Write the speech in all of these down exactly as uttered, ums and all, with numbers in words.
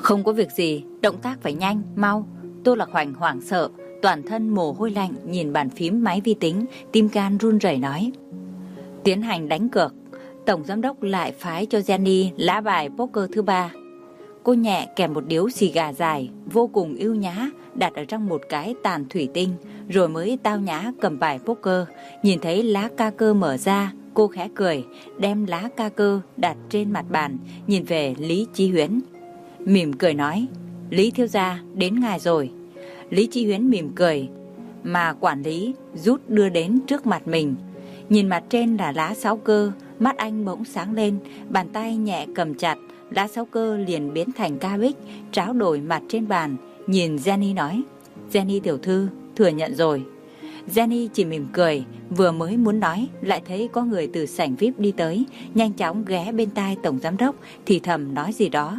Không có việc gì, động tác phải nhanh, mau. Tô Lạc Hoành hoảng sợ, toàn thân mồ hôi lạnh nhìn bàn phím máy vi tính, tim can run rẩy nói. Tiến hành đánh cược, tổng giám đốc lại phái cho Jenny lá bài poker thứ ba. Cô nhẹ kèm một điếu xì gà dài, vô cùng ưu nhã, đặt ở trong một cái tàn thủy tinh, rồi mới tao nhã cầm bài poker. Nhìn thấy lá ca cơ mở ra, cô khẽ cười, đem lá ca cơ đặt trên mặt bàn, nhìn về Lý Chí Huyến. Mỉm cười nói, Lý thiếu gia, đến ngài rồi. Lý Chí Huyến mỉm cười, mà quản lý rút đưa đến trước mặt mình. Nhìn mặt trên là lá sáu cơ, mắt anh bỗng sáng lên, bàn tay nhẹ cầm chặt, lá sáu cơ liền biến thành ca bích, tráo đổi mặt trên bàn. Nhìn Jenny nói, Jenny tiểu thư, thừa nhận rồi. Jenny chỉ mỉm cười, vừa mới muốn nói, lại thấy có người từ sảnh vi ai pi đi tới, nhanh chóng ghé bên tai tổng giám đốc, thì thầm nói gì đó.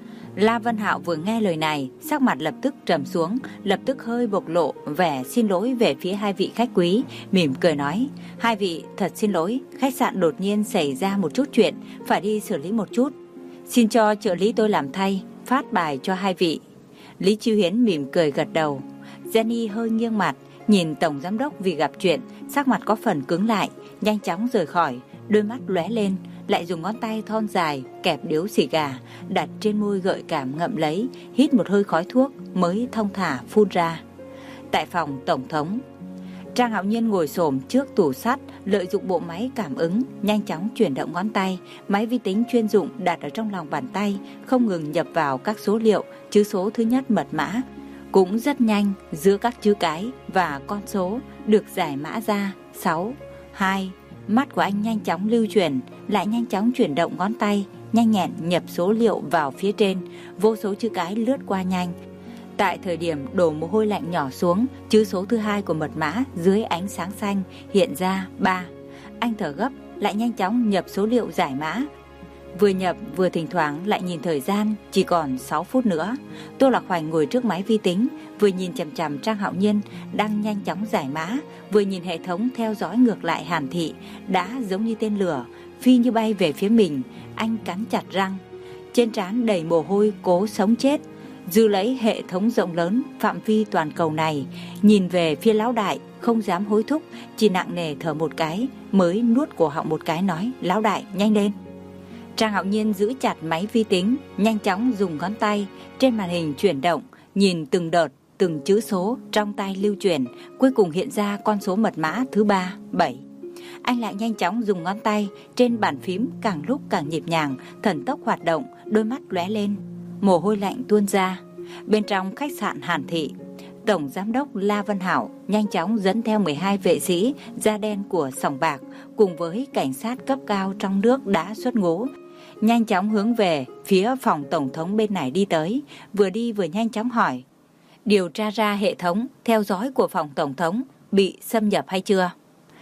La Vân Hạo vừa nghe lời này, sắc mặt lập tức trầm xuống, lập tức hơi bộc lộ vẻ xin lỗi về phía hai vị khách quý, mỉm cười nói, hai vị thật xin lỗi, khách sạn đột nhiên xảy ra một chút chuyện, phải đi xử lý một chút. Xin cho trợ lý tôi làm thay, phát bài cho hai vị. Lý Chí Huyến mỉm cười gật đầu. Jenny hơi nghiêng mặt, nhìn tổng giám đốc vì gặp chuyện, sắc mặt có phần cứng lại, nhanh chóng rời khỏi, đôi mắt lóe lên, lại dùng ngón tay thon dài kẹp điếu xì gà, đặt trên môi gợi cảm ngậm lấy, hít một hơi khói thuốc mới thong thả phun ra. Tại phòng tổng thống, Trang Hạo Nhiên ngồi xổm trước tủ sắt, lợi dụng bộ máy cảm ứng, nhanh chóng chuyển động ngón tay, máy vi tính chuyên dụng đặt ở trong lòng bàn tay, không ngừng nhập vào các số liệu, chữ số thứ nhất mật mã. Cũng rất nhanh, giữa các chữ cái và con số được giải mã ra sáu, hai. Mắt của anh nhanh chóng lưu chuyển, lại nhanh chóng chuyển động ngón tay, nhanh nhẹn nhập số liệu vào phía trên, vô số chữ cái lướt qua nhanh. Tại thời điểm đổ mồ hôi lạnh nhỏ xuống, chữ số thứ hai của mật mã dưới ánh sáng xanh hiện ra ba. Anh thở gấp, lại nhanh chóng nhập số liệu giải mã. Vừa nhập vừa thỉnh thoảng lại nhìn thời gian, chỉ còn sáu phút nữa. Tô Lạc Hoành ngồi trước máy vi tính, vừa nhìn chằm chằm Trang Hạo Nhiên đang nhanh chóng giải mã, vừa nhìn hệ thống theo dõi ngược lại Hàn Thị, đã giống như tên lửa, phi như bay về phía mình. Anh cắn chặt răng, trên trán đầy mồ hôi cố sống chết. Dư lấy hệ thống rộng lớn phạm vi toàn cầu này, nhìn về phía lão đại, không dám hối thúc, chỉ nặng nề thở một cái, mới nuốt cổ họng một cái nói, lão đại nhanh lên. Trang Hạo Nhiên giữ chặt máy vi tính, nhanh chóng dùng ngón tay trên màn hình chuyển động, nhìn từng đợt, từng chữ số trong tay lưu chuyển, cuối cùng hiện ra con số mật mã thứ ba, bảy. Anh lại nhanh chóng dùng ngón tay trên bàn phím, càng lúc càng nhịp nhàng, thần tốc hoạt động, đôi mắt lóe lên, mồ hôi lạnh tuôn ra. Bên trong khách sạn Hàn Thị, tổng giám đốc La Vân Hạo nhanh chóng dẫn theo mười hai vệ sĩ da đen của sòng bạc cùng với cảnh sát cấp cao trong nước đã xuất ngũ, nhanh chóng hướng về phía phòng tổng thống bên này đi tới, vừa đi vừa nhanh chóng hỏi, điều tra ra hệ thống theo dõi của phòng tổng thống bị xâm nhập hay chưa?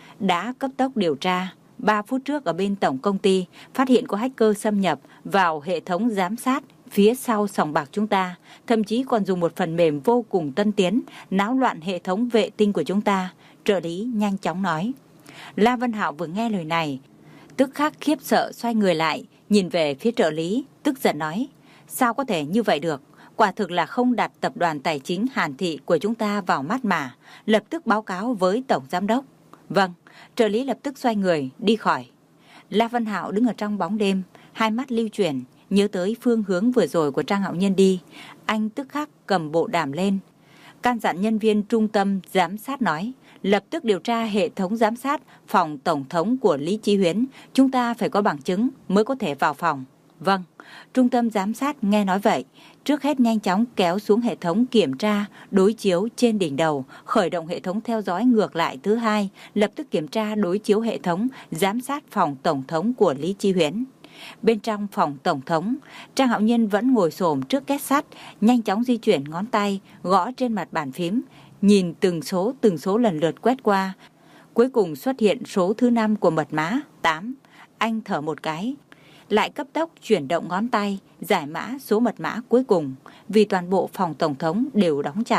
Đã cấp tốc điều tra. Ba phút trước ở bên tổng công ty phát hiện có hacker xâm nhập vào hệ thống giám sát phía sau sòng bạc chúng ta, thậm chí còn dùng một phần mềm vô cùng tân tiến náo loạn hệ thống vệ tinh của chúng ta. Trợ lý nhanh chóng nói. La Vân Hạo vừa nghe lời này, tức khắc khiếp sợ xoay người lại, nhìn về phía trợ lý, tức giận nói, sao có thể như vậy được? Quả thực là không đặt tập đoàn tài chính Hàn Thị của chúng ta vào mắt mà. Lập tức báo cáo với tổng giám đốc. Vâng, trợ lý lập tức xoay người đi khỏi. La Vân Hạo đứng ở trong bóng đêm, hai mắt lưu chuyển, nhớ tới phương hướng vừa rồi của Trang Hạo Nhiên đi. Anh tức khắc cầm bộ đàm lên, căn dặn nhân viên trung tâm giám sát nói, lập tức điều tra hệ thống giám sát phòng tổng thống của Lý Chí Huyến. Chúng ta phải có bằng chứng mới có thể vào phòng. Vâng, trung tâm giám sát nghe nói vậy, trước hết nhanh chóng kéo xuống hệ thống kiểm tra, đối chiếu trên đỉnh đầu, khởi động hệ thống theo dõi ngược lại thứ hai, lập tức kiểm tra đối chiếu hệ thống giám sát phòng tổng thống của Lý Chí Huyến. Bên trong phòng tổng thống, Trang Hạo Nhiên vẫn ngồi xổm trước két sắt, nhanh chóng di chuyển ngón tay, gõ trên mặt bàn phím, nhìn từng số từng số lần lượt quét qua. Cuối cùng xuất hiện số thứ năm của mật mã, tám. Anh thở một cái, lại cấp tốc chuyển động ngón tay, giải mã số mật mã cuối cùng, vì toàn bộ phòng tổng thống đều đóng chặt.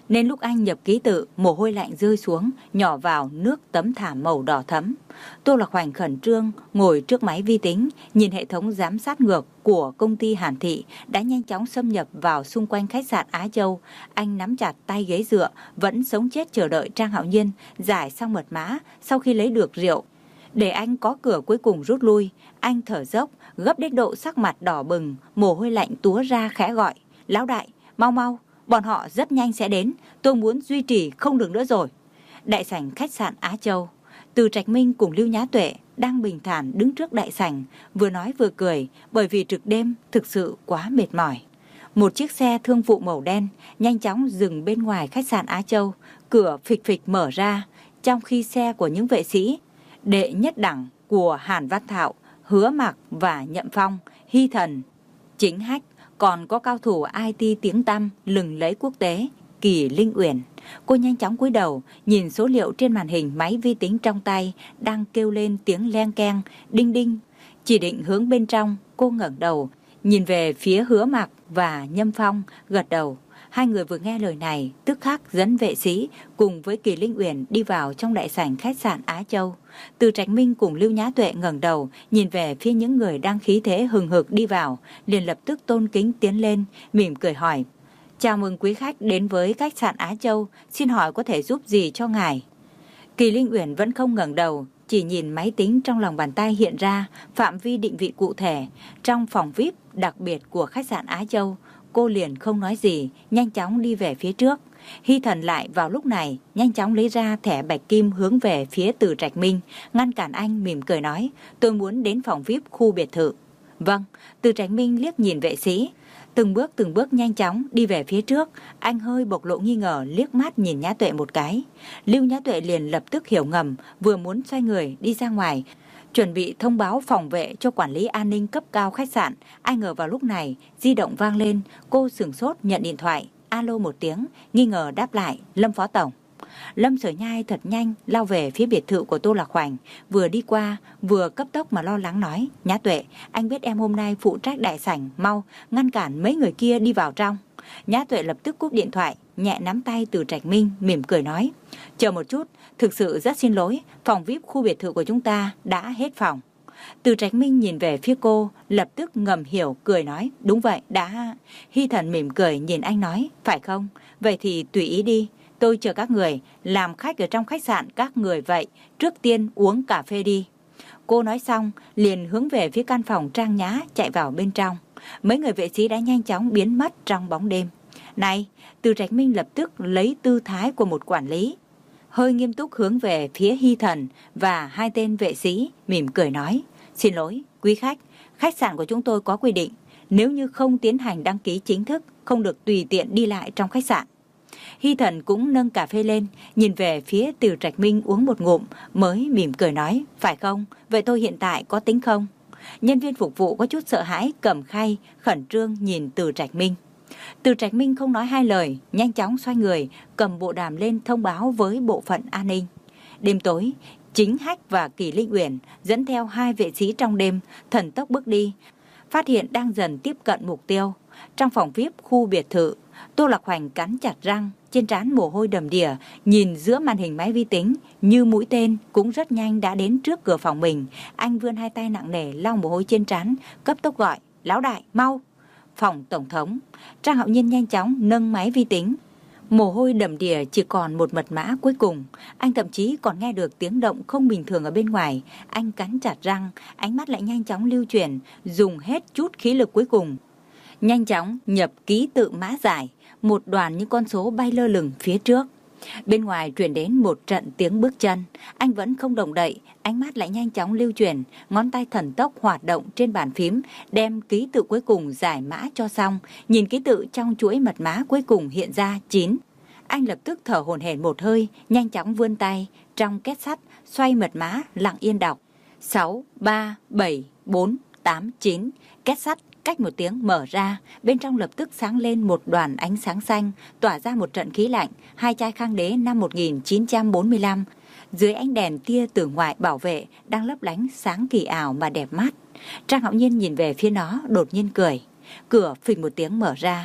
nên lúc anh nhập ký tự, mồ hôi lạnh rơi xuống, nhỏ vào nước tấm thảm màu đỏ thẫm. Tô Lạc Hoành khẩn trương ngồi trước máy vi tính, nhìn hệ thống giám sát ngược của công ty Hàn Thị đã nhanh chóng xâm nhập vào xung quanh khách sạn Á Châu. Anh nắm chặt tay ghế dựa, vẫn sống chết chờ đợi Trang Hạo Nhiên giải xong mật mã sau khi lấy được rượu. Để anh có cửa cuối cùng rút lui, anh thở dốc, gấp đến độ sắc mặt đỏ bừng, mồ hôi lạnh túa ra khẽ gọi. Lão đại, mau mau, bọn họ rất nhanh sẽ đến, tôi muốn duy trì không được nữa rồi. Đại sảnh khách sạn Á Châu, Từ Trạch Minh cùng Lưu Nhã Tuệ đang bình thản đứng trước đại sảnh, vừa nói vừa cười bởi vì trực đêm thực sự quá mệt mỏi. Một chiếc xe thương vụ màu đen nhanh chóng dừng bên ngoài khách sạn Á Châu, cửa phịch phịch mở ra, trong khi xe của những vệ sĩ đệ nhất đẳng của Hàn Văn Thạo, Hứa Mặc và Nhậm Phong, Hy Thần, Chính Hách, còn có cao thủ i tê tiếng tăm lừng lẫy quốc tế Kỳ Linh Uyển. Cô nhanh chóng cúi đầu nhìn số liệu trên màn hình máy vi tính trong tay đang kêu lên tiếng leng keng, đinh đinh. Chỉ định hướng bên trong, cô ngẩng đầu nhìn về phía Hứa Mặc và Nhâm Phong, gật đầu. Hai người vừa nghe lời này tức khắc dẫn vệ sĩ cùng với Kỳ Linh Uyển đi vào trong đại sảnh khách sạn Á Châu. Từ Trạch Minh cùng Lưu Nhã Tuệ ngẩng đầu nhìn về phía những người đang khí thế hừng hực đi vào, liền lập tức tôn kính tiến lên, mỉm cười hỏi: chào mừng quý khách đến với khách sạn Á Châu, xin hỏi có thể giúp gì cho ngài? Kỳ Linh Uyển vẫn không ngẩng đầu, chỉ nhìn máy tính trong lòng bàn tay hiện ra phạm vi định vị cụ thể trong phòng vi ai pi đặc biệt của khách sạn Á Châu. Cô liền không nói gì, nhanh chóng đi về phía trước. Hy Thần lại vào lúc này nhanh chóng lấy ra thẻ bạch kim hướng về phía Từ Trạch Minh, ngăn cản anh, mỉm cười nói: tôi muốn đến phòng vi ai pi khu biệt thự. Vâng. Từ Trạch Minh liếc nhìn vệ sĩ, từng bước từng bước nhanh chóng đi về phía trước. Anh hơi bộc lộ nghi ngờ liếc mắt nhìn Nhã Tuệ một cái. Lưu Nhã Tuệ liền lập tức hiểu ngầm, vừa muốn xoay người đi ra ngoài, chuẩn bị thông báo phòng vệ cho quản lý an ninh cấp cao khách sạn. Ai ngờ vào lúc này di động vang lên, cô sửng sốt nhận điện thoại. Alo một tiếng, nghi ngờ đáp lại: Lâm Phó Tổng. Lâm Sở Nhai thật nhanh lao về phía biệt thự của Tô Lạc Hoành, vừa đi qua vừa cấp tốc mà lo lắng nói: Nhã Tuệ, anh biết em hôm nay phụ trách đại sảnh, mau ngăn cản mấy người kia đi vào trong. Nhã Tuệ lập tức cúp điện thoại, nhẹ nắm tay Từ Trạch Minh, mỉm cười nói: chờ một chút, thực sự rất xin lỗi, phòng vi ai pi khu biệt thự của chúng ta đã hết phòng. Từ Trạch Minh nhìn về phía cô, lập tức ngầm hiểu, cười nói: đúng vậy, đã. Hy Thần mỉm cười nhìn anh nói: phải không? Vậy thì tùy ý đi, tôi chờ các người, làm khách ở trong khách sạn các người vậy, trước tiên uống cà phê đi. Cô nói xong, liền hướng về phía căn phòng trang nhã chạy vào bên trong. Mấy người vệ sĩ đã nhanh chóng biến mất trong bóng đêm. Này, Từ Trạch Minh lập tức lấy tư thái của một quản lý, hơi nghiêm túc hướng về phía Hy Thần và hai tên vệ sĩ, mỉm cười nói: xin lỗi, quý khách, khách sạn của chúng tôi có quy định, nếu như không tiến hành đăng ký chính thức, không được tùy tiện đi lại trong khách sạn. Hy Thần cũng nâng cà phê lên, nhìn về phía Từ Trạch Minh uống một ngụm, mới mỉm cười nói: phải không? Vậy tôi hiện tại có tính không? Nhân viên phục vụ có chút sợ hãi, cầm khay, khẩn trương nhìn Từ Trạch Minh. Từ Trạch Minh không nói hai lời, nhanh chóng xoay người, cầm bộ đàm lên thông báo với bộ phận an ninh. Đêm tối, Chính Hách và Kỳ Linh Uyển dẫn theo hai vệ sĩ trong đêm, thần tốc bước đi, phát hiện đang dần tiếp cận mục tiêu. Trong phòng vi ai pi khu biệt thự, Tô Lạc Hoành cắn chặt răng, trên trán mồ hôi đầm đìa, nhìn giữa màn hình máy vi tính như mũi tên, cũng rất nhanh đã đến trước cửa phòng mình. Anh vươn hai tay nặng nề lau mồ hôi trên trán, cấp tốc gọi: lão đại, mau! Phòng tổng thống. Trang Hạo Nhiên nhanh chóng nâng máy vi tính, mồ hôi đầm đìa, chỉ còn một mật mã cuối cùng. Anh thậm chí còn nghe được tiếng động không bình thường ở bên ngoài. Anh cắn chặt răng, ánh mắt lại nhanh chóng lưu chuyển, dùng hết chút khí lực cuối cùng, nhanh chóng nhập ký tự mã giải. Một đoàn những con số bay lơ lửng phía trước. Bên ngoài truyền đến một trận tiếng bước chân. Anh vẫn không động đậy, ánh mắt lại nhanh chóng lưu chuyển, ngón tay thần tốc hoạt động trên bàn phím, đem ký tự cuối cùng giải mã cho xong. Nhìn ký tự trong chuỗi mật mã cuối cùng hiện ra chín. Anh lập tức thở hổn hển một hơi, nhanh chóng vươn tay trong két sắt, xoay mật mã, lặng yên đọc: sáu ba bảy bốn tám chín. Két sắt cách một tiếng mở ra, bên trong lập tức sáng lên một đoàn ánh sáng xanh, tỏa ra một trận khí lạnh. Hai chai khang đế năm một nghìn chín trăm bốn mươi lăm, dưới ánh đèn tia từ ngoại bảo vệ, đang lấp lánh sáng kỳ ảo mà đẹp mắt. Trang Hạo Nhiên nhìn về phía nó, đột nhiên cười. Cửa phình một tiếng mở ra,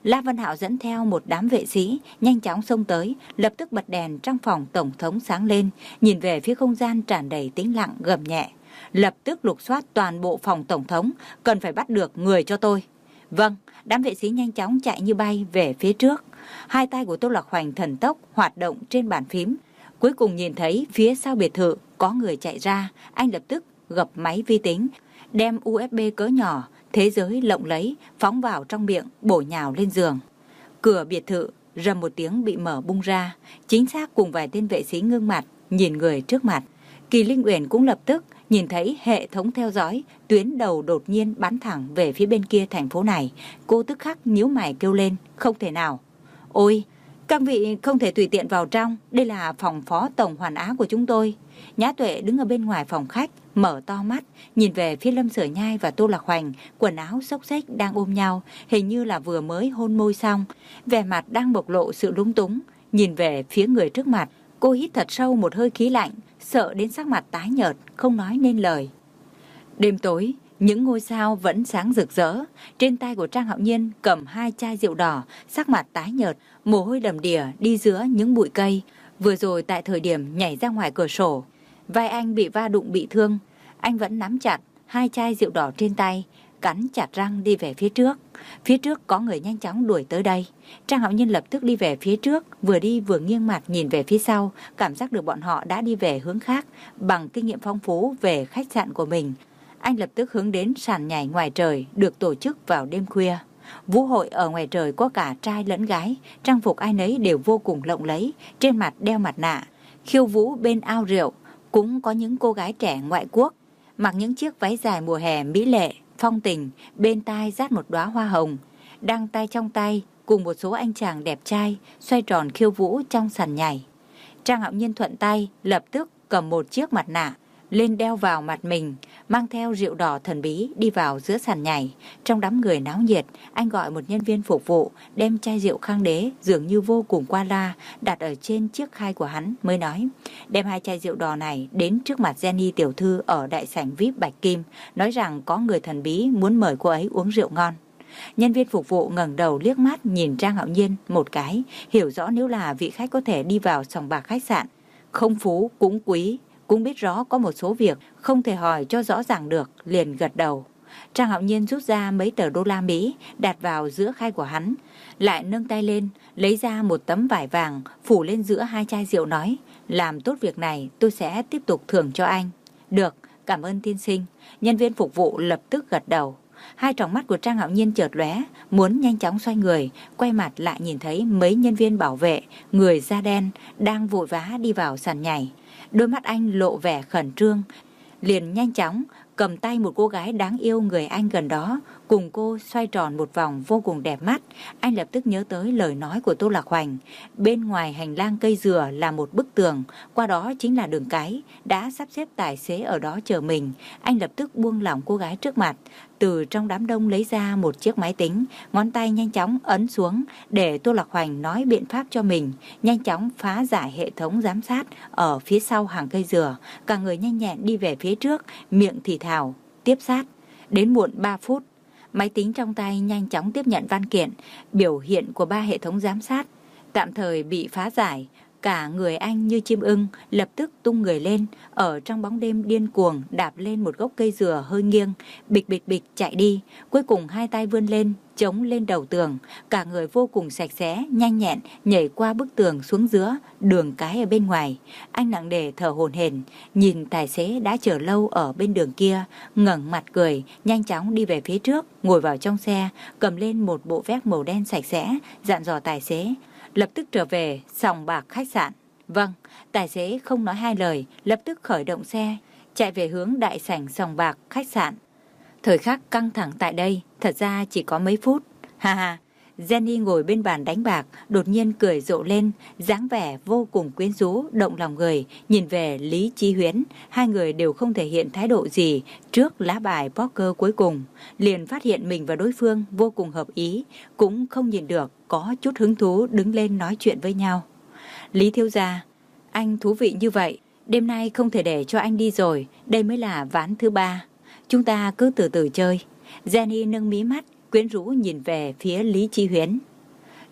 La Văn Hạo dẫn theo một đám vệ sĩ, nhanh chóng xông tới, lập tức bật đèn trong phòng tổng thống sáng lên, nhìn về phía không gian tràn đầy tĩnh lặng, gầm nhẹ. Lập tức lục soát toàn bộ phòng tổng thống, cần phải bắt được người cho tôi. Vâng, đám vệ sĩ nhanh chóng chạy như bay về phía trước. Hai tay của Tô Lạc Hoành thần tốc hoạt động trên bàn phím. Cuối cùng nhìn thấy phía sau biệt thự có người chạy ra, anh lập tức gập máy vi tính, đem u ét bê cỡ nhỏ, thế giới lộng lẫy, phóng vào trong miệng, bổ nhào lên giường. Cửa biệt thự rầm một tiếng bị mở bung ra, chính xác cùng vài tên vệ sĩ ngưng mặt, nhìn người trước mặt. Kỳ Linh Uyển cũng lập tức nhìn thấy hệ thống theo dõi, tuyến đầu đột nhiên bắn thẳng về phía bên kia thành phố này. Cô tức khắc nhíu mày kêu lên, không thể nào. Ôi, các vị không thể tùy tiện vào trong, đây là phòng phó tổng hoàn á của chúng tôi. Nhã Tuệ đứng ở bên ngoài phòng khách, mở to mắt, nhìn về phía Lâm Sở Nhai và Tô Lạc Hoành, quần áo xốc xếch đang ôm nhau, hình như là vừa mới hôn môi xong, vẻ mặt đang bộc lộ sự lúng túng. Nhìn về phía người trước mặt, cô hít thật sâu một hơi khí lạnh, sợ đến sắc mặt tái nhợt, không nói nên lời. Đêm tối, những ngôi sao vẫn sáng rực rỡ. Trên tay của Trang Hạo Nhiên cầm hai chai rượu đỏ, sắc mặt tái nhợt, mồ hôi đầm đìa đi giữa những bụi cây. Vừa rồi tại thời điểm nhảy ra ngoài cửa sổ, vai anh bị va đụng bị thương. Anh vẫn nắm chặt hai chai rượu đỏ trên tay, cắn chặt răng đi về phía trước. Phía trước có người nhanh chóng đuổi tới đây. Trang Hạo Nhiên lập tức đi về phía trước, vừa đi vừa nghiêng mặt nhìn về phía sau, cảm giác được bọn họ đã đi về hướng khác. Bằng kinh nghiệm phong phú về khách sạn của mình, anh lập tức hướng đến sàn nhảy ngoài trời được tổ chức vào đêm khuya. Vũ hội ở ngoài trời có cả trai lẫn gái, trang phục ai nấy đều vô cùng lộng lẫy, trên mặt đeo mặt nạ. Khiêu vũ bên ao rượu cũng có những cô gái trẻ ngoại quốc, mặc những chiếc váy dài mùa hè mỹ lệ, phong tình, bên tai dát một đóa hoa hồng, đang tay trong tay cùng một số anh chàng đẹp trai xoay tròn khiêu vũ trong sàn nhảy. Trang Hạo Nhiên thuận tay lập tức cầm một chiếc mặt nạ lên đeo vào mặt mình, mang theo rượu đỏ thần bí đi vào giữa sàn nhảy. Trong đám người náo nhiệt, anh gọi một nhân viên phục vụ đem chai rượu Khang Đế dường như vô cùng qua la đặt ở trên chiếc khay của hắn, mới nói đem hai chai rượu đỏ này đến trước mặt Jenny tiểu thư ở đại sảnh vi ai pi Bạch Kim, nói rằng có người thần bí muốn mời cô ấy uống rượu ngon. Nhân viên phục vụ ngẩng đầu liếc mắt nhìn Trang Hạo Nhiên một cái, hiểu rõ nếu là vị khách có thể đi vào sòng bạc khách sạn, không phú cũng quý, cũng biết rõ có một số việc không thể hỏi cho rõ ràng được, liền gật đầu. Trang Hạo Nhiên rút ra mấy tờ đô la Mỹ đặt vào giữa khay của hắn, lại nâng tay lên lấy ra một tấm vải vàng phủ lên giữa hai chai rượu, nói làm tốt việc này tôi sẽ tiếp tục thưởng cho anh. Được, cảm ơn tiên sinh. Nhân viên phục vụ lập tức gật đầu. Hai tròng mắt của Trang Hạo Nhiên chợt lóe, muốn nhanh chóng xoay người, quay mặt lại nhìn thấy mấy nhân viên bảo vệ, người da đen đang vội vã đi vào sàn nhảy. Đôi mắt anh lộ vẻ khẩn trương, liền nhanh chóng cầm tay một cô gái đáng yêu người anh gần đó, cùng cô xoay tròn một vòng vô cùng đẹp mắt. Anh lập tức nhớ tới lời nói của Tô Lạc Hoành, bên ngoài hành lang cây dừa là một bức tường, qua đó chính là đường cái, đã sắp xếp tài xế ở đó chờ mình. Anh lập tức buông lỏng cô gái trước mặt, từ trong đám đông lấy ra một chiếc máy tính, ngón tay nhanh chóng ấn xuống để Tô Lạc Hoành nói biện pháp cho mình, nhanh chóng phá giải hệ thống giám sát ở phía sau hàng cây dừa. Cả người nhanh nhẹn đi về phía trước, miệng thì thào tiếp sát. Đến muộn ba phút, máy tính trong tay nhanh chóng tiếp nhận văn kiện, biểu hiện của ba hệ thống giám sát tạm thời bị phá giải. Cả người anh như chim ưng lập tức tung người lên, ở trong bóng đêm điên cuồng đạp lên một gốc cây dừa hơi nghiêng, bịch bịch bịch chạy đi. Cuối cùng hai tay vươn lên chống lên đầu tường, cả người vô cùng sạch sẽ, nhanh nhẹn nhảy qua bức tường xuống giữa đường cái ở bên ngoài. Anh nặng nề thở hổn hển, nhìn tài xế đã chờ lâu ở bên đường kia, ngẩng mặt cười, nhanh chóng đi về phía trước, ngồi vào trong xe, cầm lên một bộ vest màu đen sạch sẽ, dặn dò tài xế lập tức trở về sòng bạc khách sạn. Vâng, tài xế không nói hai lời, lập tức khởi động xe, chạy về hướng đại sảnh sòng bạc khách sạn. Thời khắc căng thẳng tại đây, thật ra chỉ có mấy phút. Ha ha, Jenny ngồi bên bàn đánh bạc, đột nhiên cười rộ lên, dáng vẻ vô cùng quyến rũ, động lòng người, nhìn về Lý Chí Huyến. Hai người đều không thể hiện thái độ gì trước lá bài poker cuối cùng, liền phát hiện mình và đối phương vô cùng hợp ý, cũng không nhìn được, có chút hứng thú đứng lên nói chuyện với nhau. Lý thiếu gia, anh thú vị như vậy, đêm nay không thể để cho anh đi rồi, đây mới là ván thứ ba. Chúng ta cứ từ từ chơi. Jenny nâng mí mắt, quyến rũ nhìn về phía Lý Chí Huyến.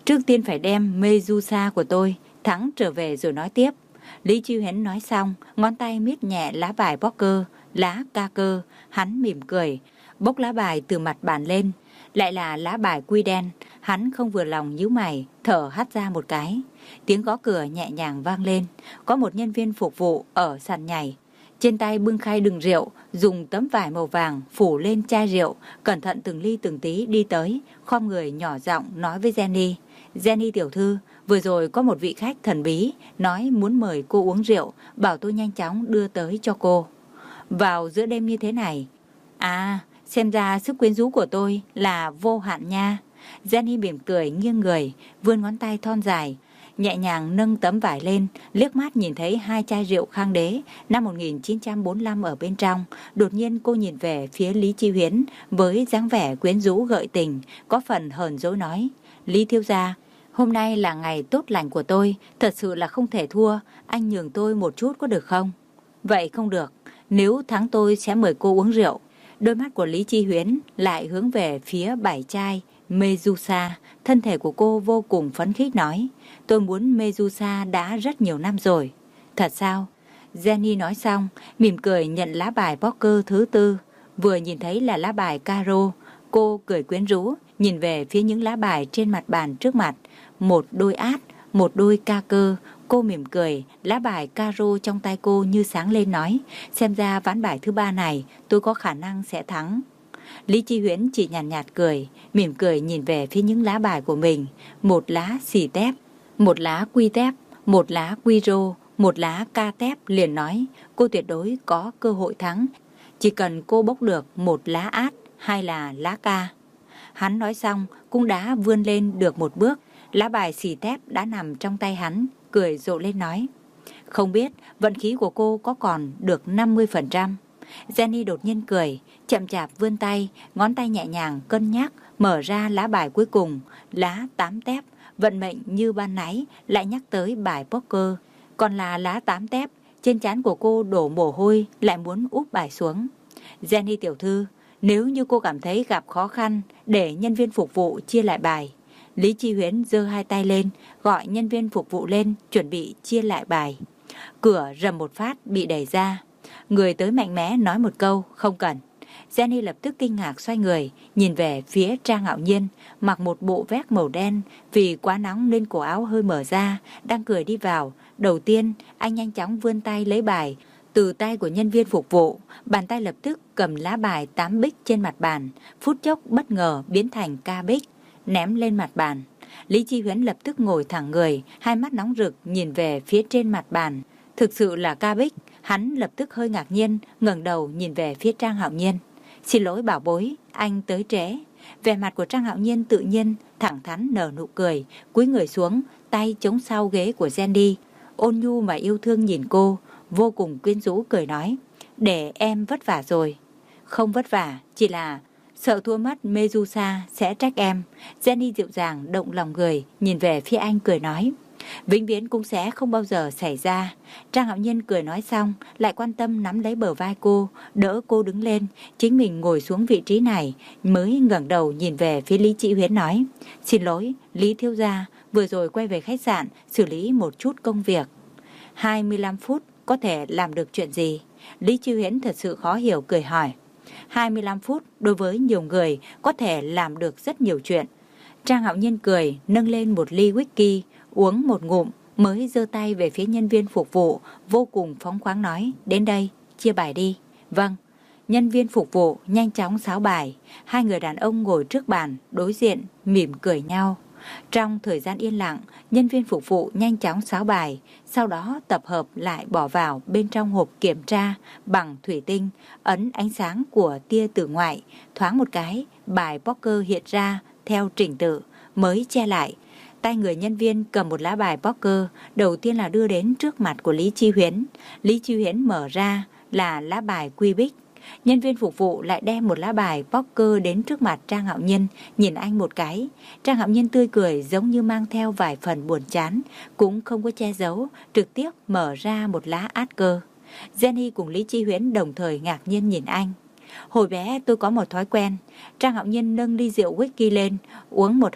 Trước tiên phải đem Medusa của tôi thắng trở về rồi nói tiếp. Lý Chi Huyến nói xong, ngón tay miết nhẹ lá bài poker, lá ca cơ. Hắn mỉm cười, bốc lá bài từ mặt bàn lên. Lại là lá bài quy đen. Hắn không vừa lòng nhíu mày, thở hắt ra một cái. Tiếng gõ cửa nhẹ nhàng vang lên. Có một nhân viên phục vụ ở sàn nhảy. Trên tay bưng khay đựng rượu, dùng tấm vải màu vàng phủ lên chai rượu, cẩn thận từng ly từng tí đi tới, khom người nhỏ giọng nói với Jenny. Jenny tiểu thư, vừa rồi có một vị khách thần bí nói muốn mời cô uống rượu, bảo tôi nhanh chóng đưa tới cho cô. Vào giữa đêm như thế này. À, xem ra sức quyến rũ của tôi là vô hạn nha. Jenny mỉm cười nghiêng người, vươn ngón tay thon dài, nhẹ nhàng nâng tấm vải lên, liếc mắt nhìn thấy hai chai rượu Khang Đế năm một nghìn chín trăm bốn mươi lăm ở bên trong. Đột nhiên cô nhìn về phía Lý Chi Huyến với dáng vẻ quyến rũ gợi tình, có phần hờn dỗi nói. Lý thiếu gia, hôm nay là ngày tốt lành của tôi, thật sự là không thể thua, anh nhường tôi một chút có được không? Vậy không được, nếu thắng tôi sẽ mời cô uống rượu. Đôi mắt của Lý Chi Huyến lại hướng về phía bảy chai Medusa, thân thể của cô vô cùng phấn khích nói. Tôi muốn Medusa đã rất nhiều năm rồi. Thật sao? Jenny nói xong, mỉm cười nhận lá bài poker thứ tư. Vừa nhìn thấy là lá bài caro, cô cười quyến rũ, nhìn về phía những lá bài trên mặt bàn trước mặt. Một đôi át, một đôi ca cơ. Cô mỉm cười, lá bài caro trong tay cô như sáng lên nói. Xem ra ván bài thứ ba này tôi có khả năng sẽ thắng. Lý Chi Huyến chỉ nhàn nhạt, nhạt cười, mỉm cười nhìn về phía những lá bài của mình. Một lá xì tép, một lá quy tép, một lá quy rô, một lá ca tép, liền nói cô tuyệt đối có cơ hội thắng. Chỉ cần cô bốc được một lá át hay là lá ca. Hắn nói xong cũng đã vươn lên được một bước. Lá bài xì tép đã nằm trong tay hắn, cười rộ lên nói. Không biết vận khí của cô có còn được năm mươi phần trăm. Jenny đột nhiên cười, chậm chạp vươn tay, ngón tay nhẹ nhàng cân nhắc, mở ra lá bài cuối cùng, lá tám tép. Vận mệnh như ban nãy lại nhắc tới bài poker, còn là lá tám tép. Trên trán của cô đổ mồ hôi, lại muốn úp bài xuống. Jenny tiểu thư, nếu như cô cảm thấy gặp khó khăn, để nhân viên phục vụ chia lại bài. Lý Chi Huyến giơ hai tay lên, gọi nhân viên phục vụ lên, chuẩn bị chia lại bài. Cửa rầm một phát bị đẩy ra. Người tới mạnh mẽ nói một câu, không cần. Jenny lập tức kinh ngạc xoay người, nhìn về phía Trang Hạo Nhiên, mặc một bộ vest màu đen, vì quá nóng nên cổ áo hơi mở ra, đang cười đi vào. Đầu tiên, anh nhanh chóng vươn tay lấy bài từ tay của nhân viên phục vụ, bàn tay lập tức cầm lá bài tám bích trên mặt bàn, phút chốc bất ngờ biến thành ca bích, ném lên mặt bàn. Lý Chi Huyến lập tức ngồi thẳng người, hai mắt nóng rực nhìn về phía trên mặt bàn. Thực sự là ca bích. Hắn lập tức hơi ngạc nhiên, ngẩng đầu nhìn về phía Trang Hạo Nhiên. Xin lỗi bảo bối, anh tới trễ. Vẻ mặt của Trang Hạo Nhiên tự nhiên, thẳng thắn nở nụ cười, cúi người xuống, tay chống sau ghế của Jenny, ôn nhu mà yêu thương nhìn cô, vô cùng quyến rũ cười nói. Để em vất vả rồi. Không vất vả, chỉ là sợ thua mất Medusa sẽ trách em. Jenny dịu dàng động lòng người, nhìn về phía anh cười nói. Vĩnh viễn cũng sẽ không bao giờ xảy ra. Trang Hạo Nhiên cười nói xong, lại quan tâm nắm lấy bờ vai cô, đỡ cô đứng lên, chính mình ngồi xuống vị trí này, mới ngẩng đầu nhìn về phía Lý Chi Huyến nói. Xin lỗi, Lý thiếu gia, vừa rồi quay về khách sạn xử lý một chút công việc. hai mươi lăm phút có thể làm được chuyện gì? Lý Chi Huyến thật sự khó hiểu cười hỏi. hai mươi lăm phút đối với nhiều người có thể làm được rất nhiều chuyện. Trang Hạo Nhiên cười, nâng lên một ly whisky, uống một ngụm, mới giơ tay về phía nhân viên phục vụ, vô cùng phóng khoáng nói, đến đây, chia bài đi. Vâng. Nhân viên phục vụ nhanh chóng xáo bài. Hai người đàn ông ngồi trước bàn, đối diện, mỉm cười nhau. Trong thời gian yên lặng, nhân viên phục vụ nhanh chóng xáo bài, sau đó tập hợp lại bỏ vào bên trong hộp kiểm tra bằng thủy tinh, ấn ánh sáng của tia tử ngoại. Thoáng một cái, bài poker hiện ra theo trình tự, mới che lại. Tay người nhân viên cầm một lá bài poker, đầu tiên là đưa đến trước mặt của Lý Chi Huyến. Lý Chi Huyến mở ra là lá bài quy bích. Nhân viên phục vụ lại đem một lá bài poker đến trước mặt Trang Hạo Nhiên, nhìn anh một cái. Trang Hạo Nhiên tươi cười giống như mang theo vài phần buồn chán, cũng không có che giấu, trực tiếp mở ra một lá át cơ. Jenny cùng Lý Chi Huyến đồng thời ngạc nhiên nhìn anh. Hồi bé tôi có một thói quen. Trang Hạo Nhiên nâng ly rượu whisky lên, uống một hớp,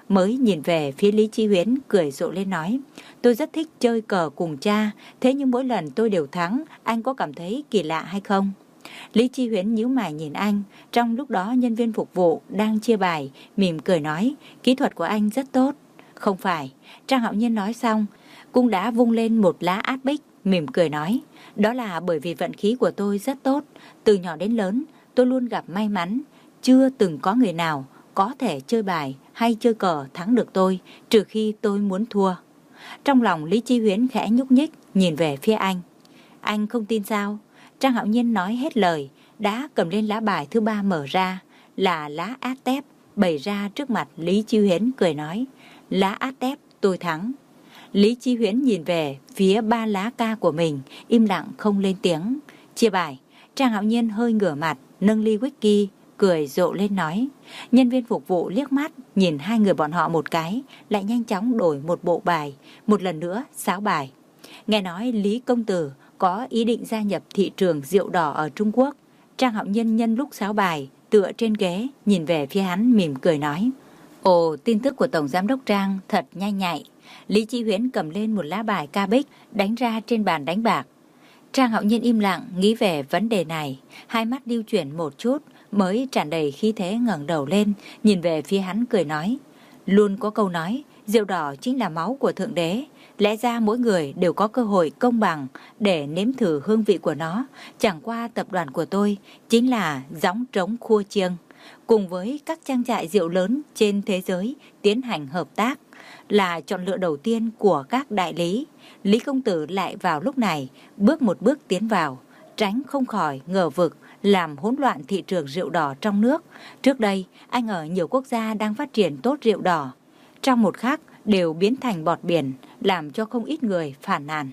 mới nhìn về phía Lý Chí Huyến cười rộ lên nói: tôi rất thích chơi cờ cùng cha, thế nhưng mỗi lần tôi đều thắng, anh có cảm thấy kỳ lạ hay không? Lý Chí Huyến nhíu mày nhìn anh, trong lúc đó nhân viên phục vụ đang chia bài, mỉm cười nói: kỹ thuật của anh rất tốt. Không phải. Trang Hạo Nhiên nói xong, cũng đã vung lên một lá át bích, mỉm cười nói: đó là bởi vì vận khí của tôi rất tốt, từ nhỏ đến lớn tôi luôn gặp may mắn, chưa từng có người nào có thể chơi bài hay chơi cờ thắng được tôi, trừ khi tôi muốn thua. Trong lòng Lý Chí Huyến khẽ nhúc nhích, nhìn về phía anh. Anh không tin sao? Trang Hạo Nhiên nói hết lời, đã cầm lên lá bài thứ ba mở ra, là lá át tép, bày ra trước mặt Lý Chí Huyến, cười nói: lá át tép tôi thắng. Lý Chí Huyến nhìn về phía ba lá ca của mình, im lặng không lên tiếng. Chia bài, Trang Hạo Nhiên hơi ngửa mặt, nâng ly whisky, cười rộ lên nói. Nhân viên phục vụ liếc mắt nhìn hai người bọn họ một cái, lại nhanh chóng đổi một bộ bài, một lần nữa sáo bài. Nghe nói Lý công tử có ý định gia nhập thị trường rượu đỏ ở Trung Quốc. Trang Hạo Nhiên nhân lúc sáo bài, tựa trên ghế, nhìn về phía hắn mỉm cười nói: ồ, tin tức của Tổng Giám đốc Trang thật nhanh nhạy. Lý Chí Huyến cầm lên một lá bài ca bích, đánh ra trên bàn đánh bạc. Trang Hạo Nhiên im lặng nghĩ về vấn đề này, hai mắt lưu chuyển một chút, mới tràn đầy khí thế ngẩng đầu lên, nhìn về phía hắn cười nói: luôn có câu nói, rượu đỏ chính là máu của Thượng Đế. Lẽ ra mỗi người đều có cơ hội công bằng để nếm thử hương vị của nó. Chẳng qua tập đoàn của tôi chính là gióng trống khua chiêng, cùng với các trang trại rượu lớn trên thế giới tiến hành hợp tác, là chọn lựa đầu tiên của các đại lý. Lý công tử lại vào lúc này bước một bước tiến vào, tránh không khỏi ngờ vực, làm hỗn loạn thị trường rượu đỏ trong nước. Trước đây, anh ở nhiều quốc gia đang phát triển tốt rượu đỏ, trong một khắc đều biến thành bọt biển, làm cho không ít người phản nàn.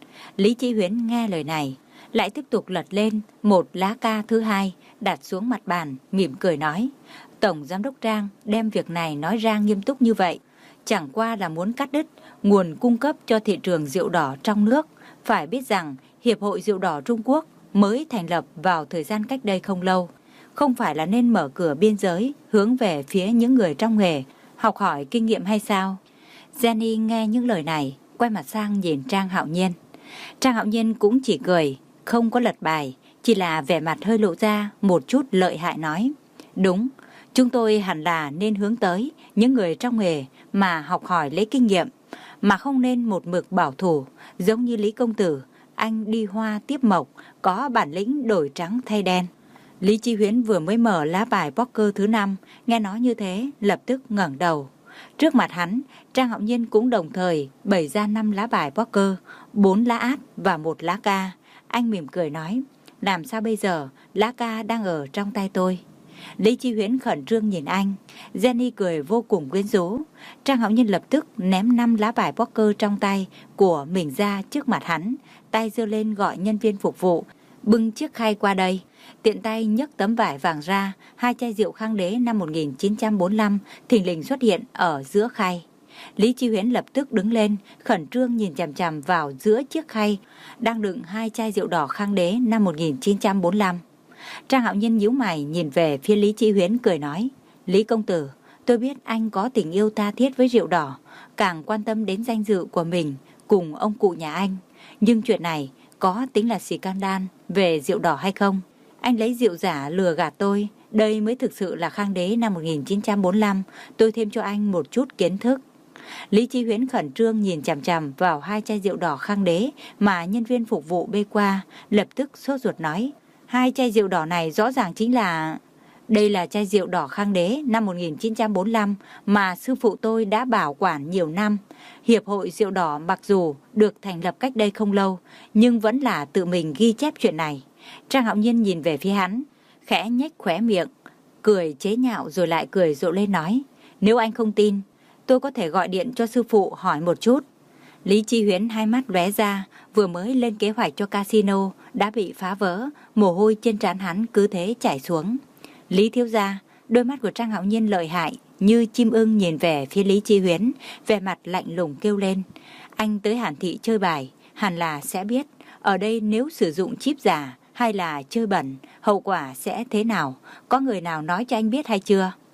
Lý Chí Huyến nghe lời này, lại tiếp tục lật lên một lá ca thứ hai, đặt xuống mặt bàn, mỉm cười nói: Tổng Giám đốc Trang đem việc này nói ra nghiêm túc như vậy, chẳng qua là muốn cắt đứt nguồn cung cấp cho thị trường rượu đỏ trong nước. Phải biết rằng Hiệp hội Rượu đỏ Trung Quốc mới thành lập vào thời gian cách đây không lâu, không phải là nên mở cửa biên giới hướng về phía những người trong nghề, học hỏi kinh nghiệm hay sao? Jenny nghe những lời này, quay mặt sang nhìn Trang Hạo Nhiên. Trang Hạo Nhiên cũng chỉ cười, không có lật bài, chỉ là vẻ mặt hơi lộ ra một chút lợi hại nói: đúng, chúng tôi hẳn là nên hướng tới những người trong nghề mà học hỏi lấy kinh nghiệm, mà không nên một mực bảo thủ, giống như Lý công tử, anh đi hoa tiếp mộc, có bản lĩnh đổi trắng thay đen. Lý Chí Huyến vừa mới mở lá bài poker thứ năm, nghe nói như thế, lập tức ngẩng đầu. Trước mặt hắn, Trang Hạo Nhiên cũng đồng thời bày ra năm lá bài poker, bốn lá át và một lá ca. Anh mỉm cười nói: làm sao bây giờ, lá ca đang ở trong tay tôi. Lý Chí Huyến khẩn trương nhìn anh. Jenny cười vô cùng quyến rũ. Trang Hạo Nhiên lập tức ném năm lá bài poker trong tay của mình ra trước mặt hắn, tay giơ lên gọi nhân viên phục vụ bưng chiếc khay qua đây. Tiện tay nhấc tấm vải vàng ra, hai chai rượu Khang Đế năm một nghìn chín trăm bốn mươi lăm thình lình xuất hiện ở giữa khay. Lý Chí Huyến lập tức đứng lên, khẩn trương nhìn chằm chằm vào giữa chiếc khay đang đựng hai chai rượu đỏ Khang Đế năm một nghìn chín trăm bốn mươi lăm. Trang Hạo Nhiên nhíu mày nhìn về phía Lý Chí Huyến cười nói: Lý công tử, tôi biết anh có tình yêu tha thiết với rượu đỏ, càng quan tâm đến danh dự của mình cùng ông cụ nhà anh, nhưng chuyện này có tính là scandal về rượu đỏ hay không? Anh lấy rượu giả lừa gạt tôi, đây mới thực sự là Khang Đế năm một nghìn chín trăm bốn mươi lăm, tôi thêm cho anh một chút kiến thức. Lý Chí Huyến khẩn trương nhìn chằm chằm vào hai chai rượu đỏ Khang Đế mà nhân viên phục vụ bê qua, lập tức sốt ruột nói: hai chai rượu đỏ này rõ ràng chính là... Đây là chai rượu đỏ Khang Đế năm một nghìn chín trăm bốn mươi lăm mà sư phụ tôi đã bảo quản nhiều năm. Hiệp hội Rượu đỏ mặc dù được thành lập cách đây không lâu, nhưng vẫn là tự mình ghi chép chuyện này. Trang Hạo Nhiên nhìn về phía hắn, khẽ nhếch khóe miệng, cười chế nhạo rồi lại cười rộ lên nói: nếu anh không tin, tôi có thể gọi điện cho sư phụ hỏi một chút. Lý Chí Huyến hai mắt lóe ra, vừa mới lên kế hoạch cho casino đã bị phá vỡ, mồ hôi trên trán hắn cứ thế chảy xuống. Lý thiếu gia, đôi mắt của Trang Hạo Nhiên lợi hại, như chim ưng nhìn về phía Lý Chí Huyến, vẻ mặt lạnh lùng kêu lên: anh tới Hàn Thị chơi bài, hẳn là sẽ biết ở đây nếu sử dụng chip giả hay là chơi bẩn, hậu quả sẽ thế nào, có người nào nói cho anh biết hay chưa?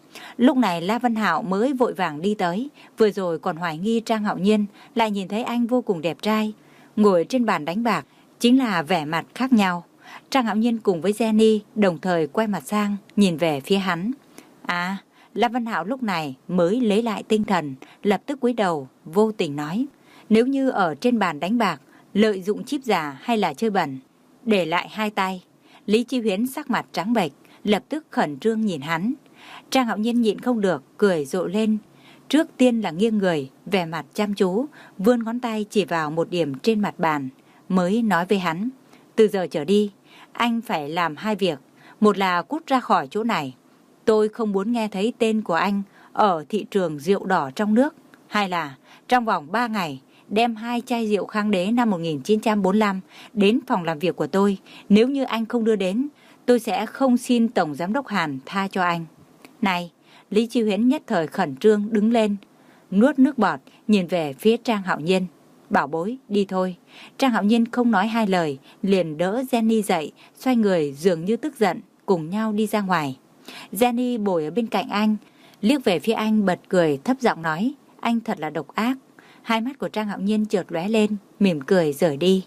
Lúc này La Văn Hạo mới vội vàng đi tới, vừa rồi còn hoài nghi Trang Hạo Nhiên, lại nhìn thấy anh vô cùng đẹp trai, ngồi trên bàn đánh bạc, chính là vẻ mặt khác nhau. Trang Hạo Nhiên cùng với Jenny đồng thời quay mặt sang, nhìn về phía hắn. À, La Văn Hạo lúc này mới lấy lại tinh thần, lập tức cúi đầu, vô tình nói. Nếu như ở trên bàn đánh bạc, lợi dụng chip giả hay là chơi bẩn, để lại hai tay. Lý Chi Huyến sắc mặt trắng bệch, lập tức khẩn trương nhìn hắn. Trang Hạo Nhiên nhịn không được, cười rộ lên. Trước tiên là nghiêng người, vẻ mặt chăm chú, vươn ngón tay chỉ vào một điểm trên mặt bàn, mới nói với hắn. Từ giờ trở đi, anh phải làm hai việc. Một là cút ra khỏi chỗ này. Tôi không muốn nghe thấy tên của anh ở thị trường rượu đỏ trong nước. Hai là trong vòng ba ngày, đem hai chai rượu Khang Đế năm một nghìn chín trăm bốn mươi lăm đến phòng làm việc của tôi. Nếu như anh không đưa đến, tôi sẽ không xin Tổng Giám đốc Hàn tha cho anh. Này, Lý Chi Huyến nhất thời khẩn trương đứng lên, nuốt nước bọt, nhìn về phía Trang Hạo Nhiên. Bảo bối, đi thôi. Trang Hạo Nhiên không nói hai lời, liền đỡ Jenny dậy, xoay người dường như tức giận, cùng nhau đi ra ngoài. Jenny bồi ở bên cạnh anh, liếc về phía anh bật cười thấp giọng nói, anh thật là độc ác. Hai mắt của Trang Hạo Nhiên chợt lóe lên, mỉm cười rời đi.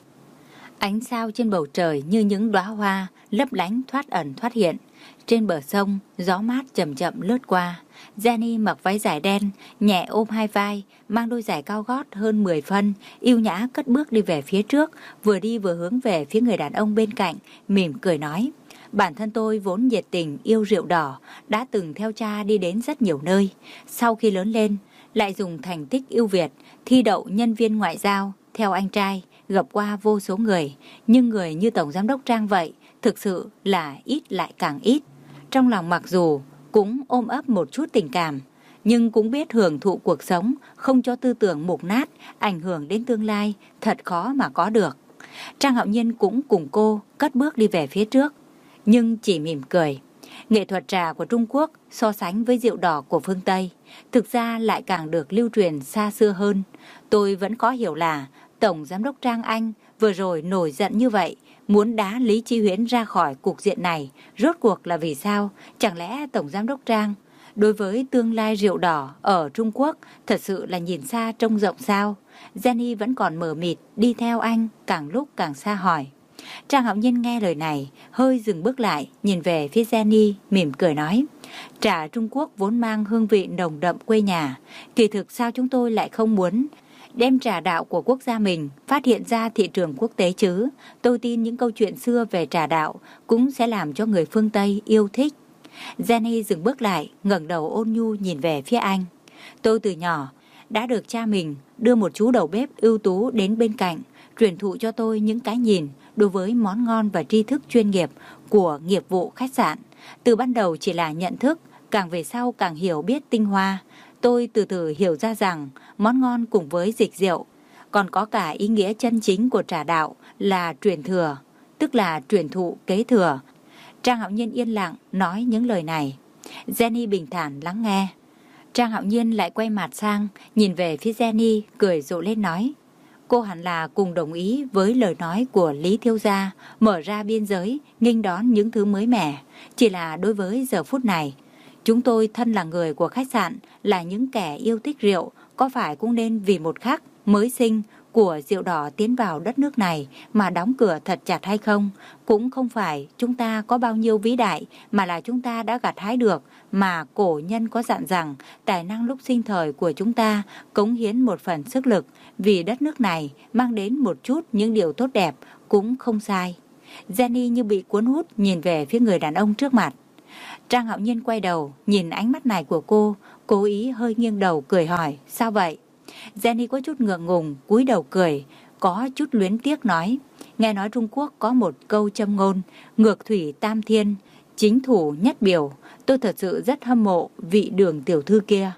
Ánh sao trên bầu trời như những đóa hoa, lấp lánh thoát ẩn thoát hiện. Trên bờ sông, gió mát chậm chậm lướt qua. Jenny mặc váy dài đen, nhẹ ôm hai vai, mang đôi giày cao gót hơn mười phân, yêu nhã cất bước đi về phía trước, vừa đi vừa hướng về phía người đàn ông bên cạnh, mỉm cười nói. Bản thân tôi vốn nhiệt tình yêu rượu đỏ, đã từng theo cha đi đến rất nhiều nơi. Sau khi lớn lên, lại dùng thành tích ưu việt, thi đậu nhân viên ngoại giao, theo anh trai, gặp qua vô số người. Nhưng người như Tổng Giám đốc Trang vậy, thực sự là ít lại càng ít. Trong lòng mặc dù cũng ôm ấp một chút tình cảm, nhưng cũng biết hưởng thụ cuộc sống, không cho tư tưởng mục nát, ảnh hưởng đến tương lai, thật khó mà có được. Trang Hạo Nhiên cũng cùng cô cất bước đi về phía trước, nhưng chỉ mỉm cười. Nghệ thuật trà của Trung Quốc so sánh với rượu đỏ của phương Tây, thực ra lại càng được lưu truyền xa xưa hơn. Tôi vẫn có hiểu là Tổng Giám đốc Trang anh vừa rồi nổi giận như vậy, muốn đá Lý Chi Huyến ra khỏi cục diện này, rốt cuộc là vì sao? Chẳng lẽ Tổng Giám đốc Trang đối với tương lai rượu đỏ ở Trung Quốc thật sự là nhìn xa trông rộng sao? Jenny vẫn còn mờ mịt đi theo anh, càng lúc càng xa hỏi. Trang Hạo Nhiên nghe lời này, hơi dừng bước lại, nhìn về phía Jenny, mỉm cười nói. Trà Trung Quốc vốn mang hương vị nồng đậm quê nhà, kỳ thực sao chúng tôi lại không muốn đem trà đạo của quốc gia mình phát hiện ra thị trường quốc tế chứ? Tôi tin những câu chuyện xưa về trà đạo cũng sẽ làm cho người phương Tây yêu thích. Jenny dừng bước lại, ngẩng đầu ôn nhu nhìn về phía anh. Tôi từ nhỏ đã được cha mình đưa một chú đầu bếp ưu tú đến bên cạnh, truyền thụ cho tôi những cái nhìn đối với món ngon và tri thức chuyên nghiệp của nghiệp vụ khách sạn. Từ ban đầu chỉ là nhận thức, càng về sau càng hiểu biết tinh hoa. Tôi từ từ hiểu ra rằng món ngon cùng với dịch rượu còn có cả ý nghĩa chân chính của trà đạo là truyền thừa, tức là truyền thụ kế thừa. Trang Hạo Nhiên yên lặng nói những lời này. Jenny bình thản lắng nghe. Trang Hạo Nhiên lại quay mặt sang, nhìn về phía Jenny, cười rộ lên nói. Cô hẳn là cùng đồng ý với lời nói của Lý Thiếu Gia, mở ra biên giới, nghênh đón những thứ mới mẻ. Chỉ là đối với giờ phút này, chúng tôi thân là người của khách sạn, là những kẻ yêu thích rượu, có phải cũng nên vì một khắc mới sinh của rượu đỏ tiến vào đất nước này mà đóng cửa thật chặt hay không? Cũng không phải chúng ta có bao nhiêu vĩ đại, mà là chúng ta đã gặt hái được, mà cổ nhân có dặn rằng tài năng lúc sinh thời của chúng ta cống hiến một phần sức lực vì đất nước này, mang đến một chút những điều tốt đẹp cũng không sai. Jenny như bị cuốn hút nhìn về phía người đàn ông trước mặt. Trang Hạo Nhiên quay đầu nhìn ánh mắt này của cô, cố ý hơi nghiêng đầu cười hỏi, sao vậy? Jenny có chút ngượng ngùng, cúi đầu cười, có chút luyến tiếc nói, nghe nói Trung Quốc có một câu châm ngôn, ngược thủy tam thiên, chính thủ nhất biểu. Tôi thật sự rất hâm mộ vị Đường tiểu thư kia.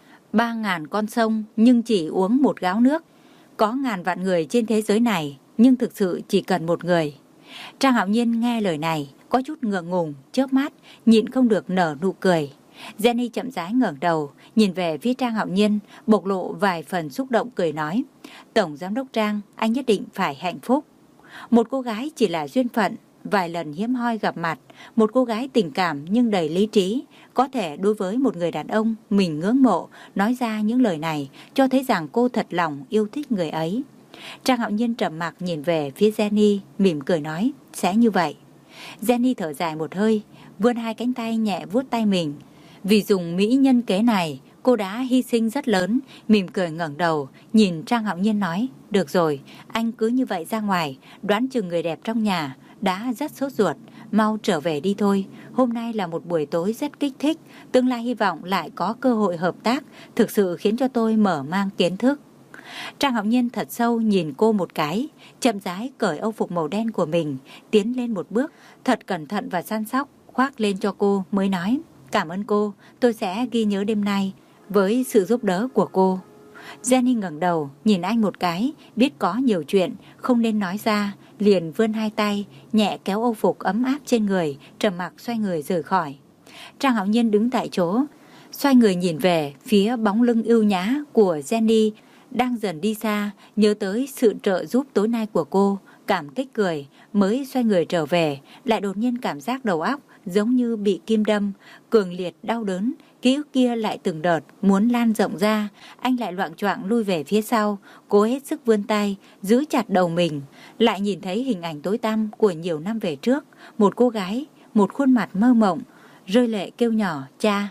Ba ngàn con sông nhưng chỉ uống một gáo nước. Có ngàn vạn người trên thế giới này, nhưng thực sự chỉ cần một người. Trang Hạo Nhiên nghe lời này, có chút ngượng ngùng, chớp mắt, nhịn không được nở nụ cười. Jenny chậm rãi ngẩng đầu, nhìn về phía Trang Hạo Nhiên, bộc lộ vài phần xúc động cười nói. Tổng Giám đốc Trang, anh nhất định phải hạnh phúc. Một cô gái chỉ là duyên phận, vài lần hiếm hoi gặp mặt, một cô gái tình cảm nhưng đầy lý trí, có thể đối với một người đàn ông mình ngưỡng mộ, nói ra những lời này, cho thấy rằng cô thật lòng yêu thích người ấy. Trang Hạo Nhiên trầm mặc nhìn về phía Jenny, mỉm cười nói, sẽ như vậy. Jenny thở dài một hơi, vươn hai cánh tay nhẹ vuốt tay mình. Vì dùng mỹ nhân kế này, cô đã hy sinh rất lớn, mỉm cười ngẩng đầu, nhìn Trang Hạo Nhiên nói, được rồi, anh cứ như vậy ra ngoài, đoán chừng người đẹp trong nhà đã rất sốt ruột, mau trở về đi thôi. Hôm nay là một buổi tối rất kích thích, tương lai hy vọng lại có cơ hội hợp tác, thực sự khiến cho tôi mở mang kiến thức. Trang Hạo Nhiên thật sâu nhìn cô một cái, chậm rãi cởi âu phục màu đen của mình, tiến lên một bước, thật cẩn thận và săn sóc, khoác lên cho cô mới nói, cảm ơn cô, tôi sẽ ghi nhớ đêm nay với sự giúp đỡ của cô. Jenny ngẩng đầu, nhìn anh một cái, biết có nhiều chuyện không nên nói ra, liền vươn hai tay, nhẹ kéo âu phục ấm áp trên người, trầm mặc xoay người rời khỏi. Trang Hạo Nhiên đứng tại chỗ, xoay người nhìn về phía bóng lưng ưu nhã của Jenny đang dần đi xa, nhớ tới sự trợ giúp tối nay của cô, cảm kích cười, mới xoay người trở về, lại đột nhiên cảm giác đầu óc giống như bị kim đâm, cường liệt đau đớn, ký ức kia lại từng đợt muốn lan rộng ra, anh lại loạng choạng lui về phía sau, cố hết sức vươn tay, giữ chặt đầu mình, lại nhìn thấy hình ảnh tối tăm của nhiều năm về trước, một cô gái, một khuôn mặt mơ mộng, rơi lệ kêu nhỏ, cha.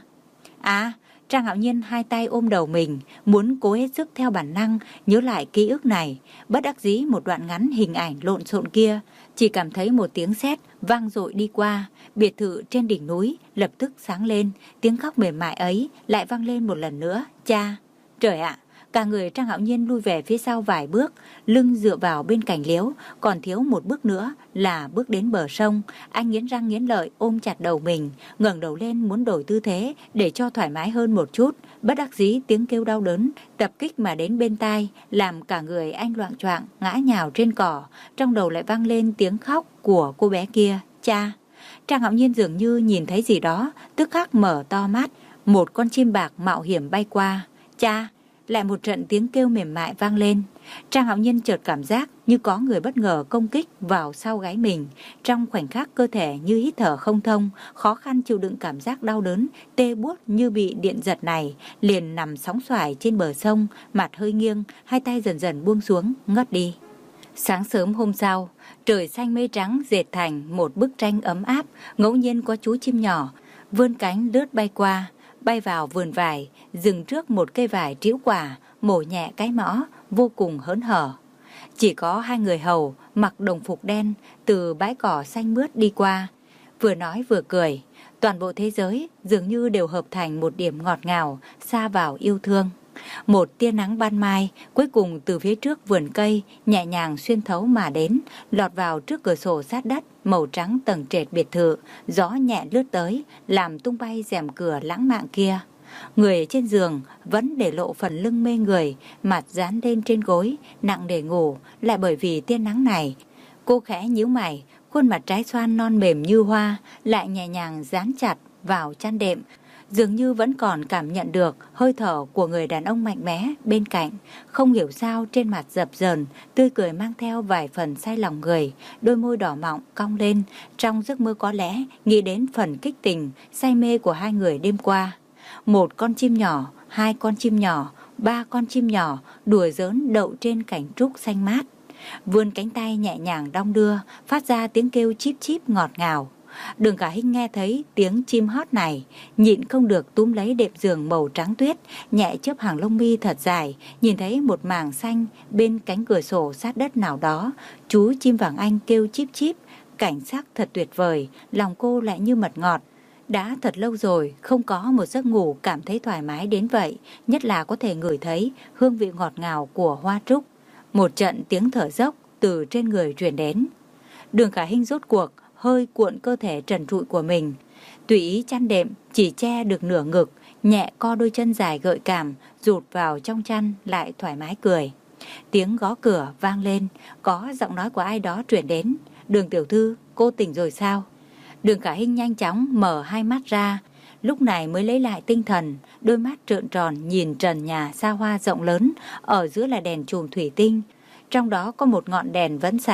À, Trang Hạo Nhiên hai tay ôm đầu mình, muốn cố hết sức theo bản năng nhớ lại ký ức này, bất đắc dĩ một đoạn ngắn hình ảnh lộn xộn kia, chỉ cảm thấy một tiếng sét vang dội đi qua, biệt thự trên đỉnh núi lập tức sáng lên, tiếng khóc mềm mại ấy lại vang lên một lần nữa, cha. Trời ạ, cả người Trang Hạo Nhiên lui về phía sau vài bước, lưng dựa vào bên cạnh liễu, còn thiếu một bước nữa là bước đến bờ sông. Anh nghiến răng nghiến lợi ôm chặt đầu mình, ngẩng đầu lên muốn đổi tư thế để cho thoải mái hơn một chút, bất đắc dĩ tiếng kêu đau đớn tập kích mà đến bên tai, làm cả người anh loạng choạng ngã nhào trên cỏ, trong đầu lại vang lên tiếng khóc của cô bé kia, cha. Trang Hạo Nhiên dường như nhìn thấy gì đó, tức khắc mở to mắt, một con chim bạc mạo hiểm bay qua, cha. Lại một trận tiếng kêu mềm mại vang lên. Trang Hạo Nhiên chợt cảm giác như có người bất ngờ công kích vào sau gáy mình. Trong khoảnh khắc cơ thể như hít thở không thông, khó khăn chịu đựng cảm giác đau đớn, tê buốt như bị điện giật này, liền nằm sóng xoài trên bờ sông, mặt hơi nghiêng, hai tay dần dần buông xuống, ngất đi. Sáng sớm hôm sau, trời xanh mây trắng dệt thành một bức tranh ấm áp, ngẫu nhiên có chú chim nhỏ vươn cánh lướt bay qua, bay vào vườn vải, dừng trước một cây vải trĩu quả, mổ nhẹ cái mõ, vô cùng hớn hở. Chỉ có hai người hầu mặc đồng phục đen từ bãi cỏ xanh mướt đi qua, vừa nói vừa cười. Toàn bộ thế giới dường như đều hợp thành một điểm ngọt ngào, xa vào yêu thương. Một tia nắng ban mai cuối cùng từ phía trước vườn cây nhẹ nhàng xuyên thấu mà đến, lọt vào trước cửa sổ sát đất màu trắng tầng trệt biệt thự, gió nhẹ lướt tới làm tung bay rèm cửa lãng mạn kia. Người trên giường vẫn để lộ phần lưng mê người, mặt dán lên trên gối, nặng để ngủ, lại bởi vì tia nắng này. Cô khẽ nhíu mày, khuôn mặt trái xoan non mềm như hoa lại nhẹ nhàng dán chặt vào chăn đệm, dường như vẫn còn cảm nhận được hơi thở của người đàn ông mạnh mẽ bên cạnh. Không hiểu sao trên mặt dập dờn, tươi cười mang theo vài phần say lòng người, đôi môi đỏ mọng cong lên, trong giấc mơ có lẽ nghĩ đến phần kích tình, say mê của hai người đêm qua. Một con chim nhỏ, hai con chim nhỏ, ba con chim nhỏ đùa giỡn đậu trên cành trúc xanh mát, vươn cánh tay nhẹ nhàng đong đưa, phát ra tiếng kêu chíp chíp ngọt ngào. Đường Cả Hinh nghe thấy tiếng chim hót này, nhịn không được túm lấy đệm giường màu trắng tuyết, nhẹ chớp hàng lông mi thật dài, nhìn thấy một mảng xanh bên cánh cửa sổ sát đất nào đó, chú chim vàng anh kêu chíp chíp, cảnh sắc thật tuyệt vời, lòng cô lại như mật ngọt. Đã thật lâu rồi không có một giấc ngủ cảm thấy thoải mái đến vậy, nhất là có thể ngửi thấy hương vị ngọt ngào của hoa trúc. Một trận tiếng thở dốc từ trên người truyền đến. Đường Cả Hinh rốt cuộc hơi cuộn cơ thể trần trụi của mình, tùy ý chăn đệm chỉ che được nửa ngực, nhẹ co đôi chân dài gợi cảm, rụt vào trong chăn lại thoải mái cười. Tiếng gõ cửa vang lên, có giọng nói của ai đó truyền đến. Đường tiểu thư, cô tỉnh rồi sao? Đường Cả Hinh nhanh chóng mở hai mắt ra, lúc này mới lấy lại tinh thần, đôi mắt trợn tròn nhìn trần nhà xa hoa rộng lớn, ở giữa là đèn chùm thủy tinh, trong đó có một ngọn đèn vẫn sáng,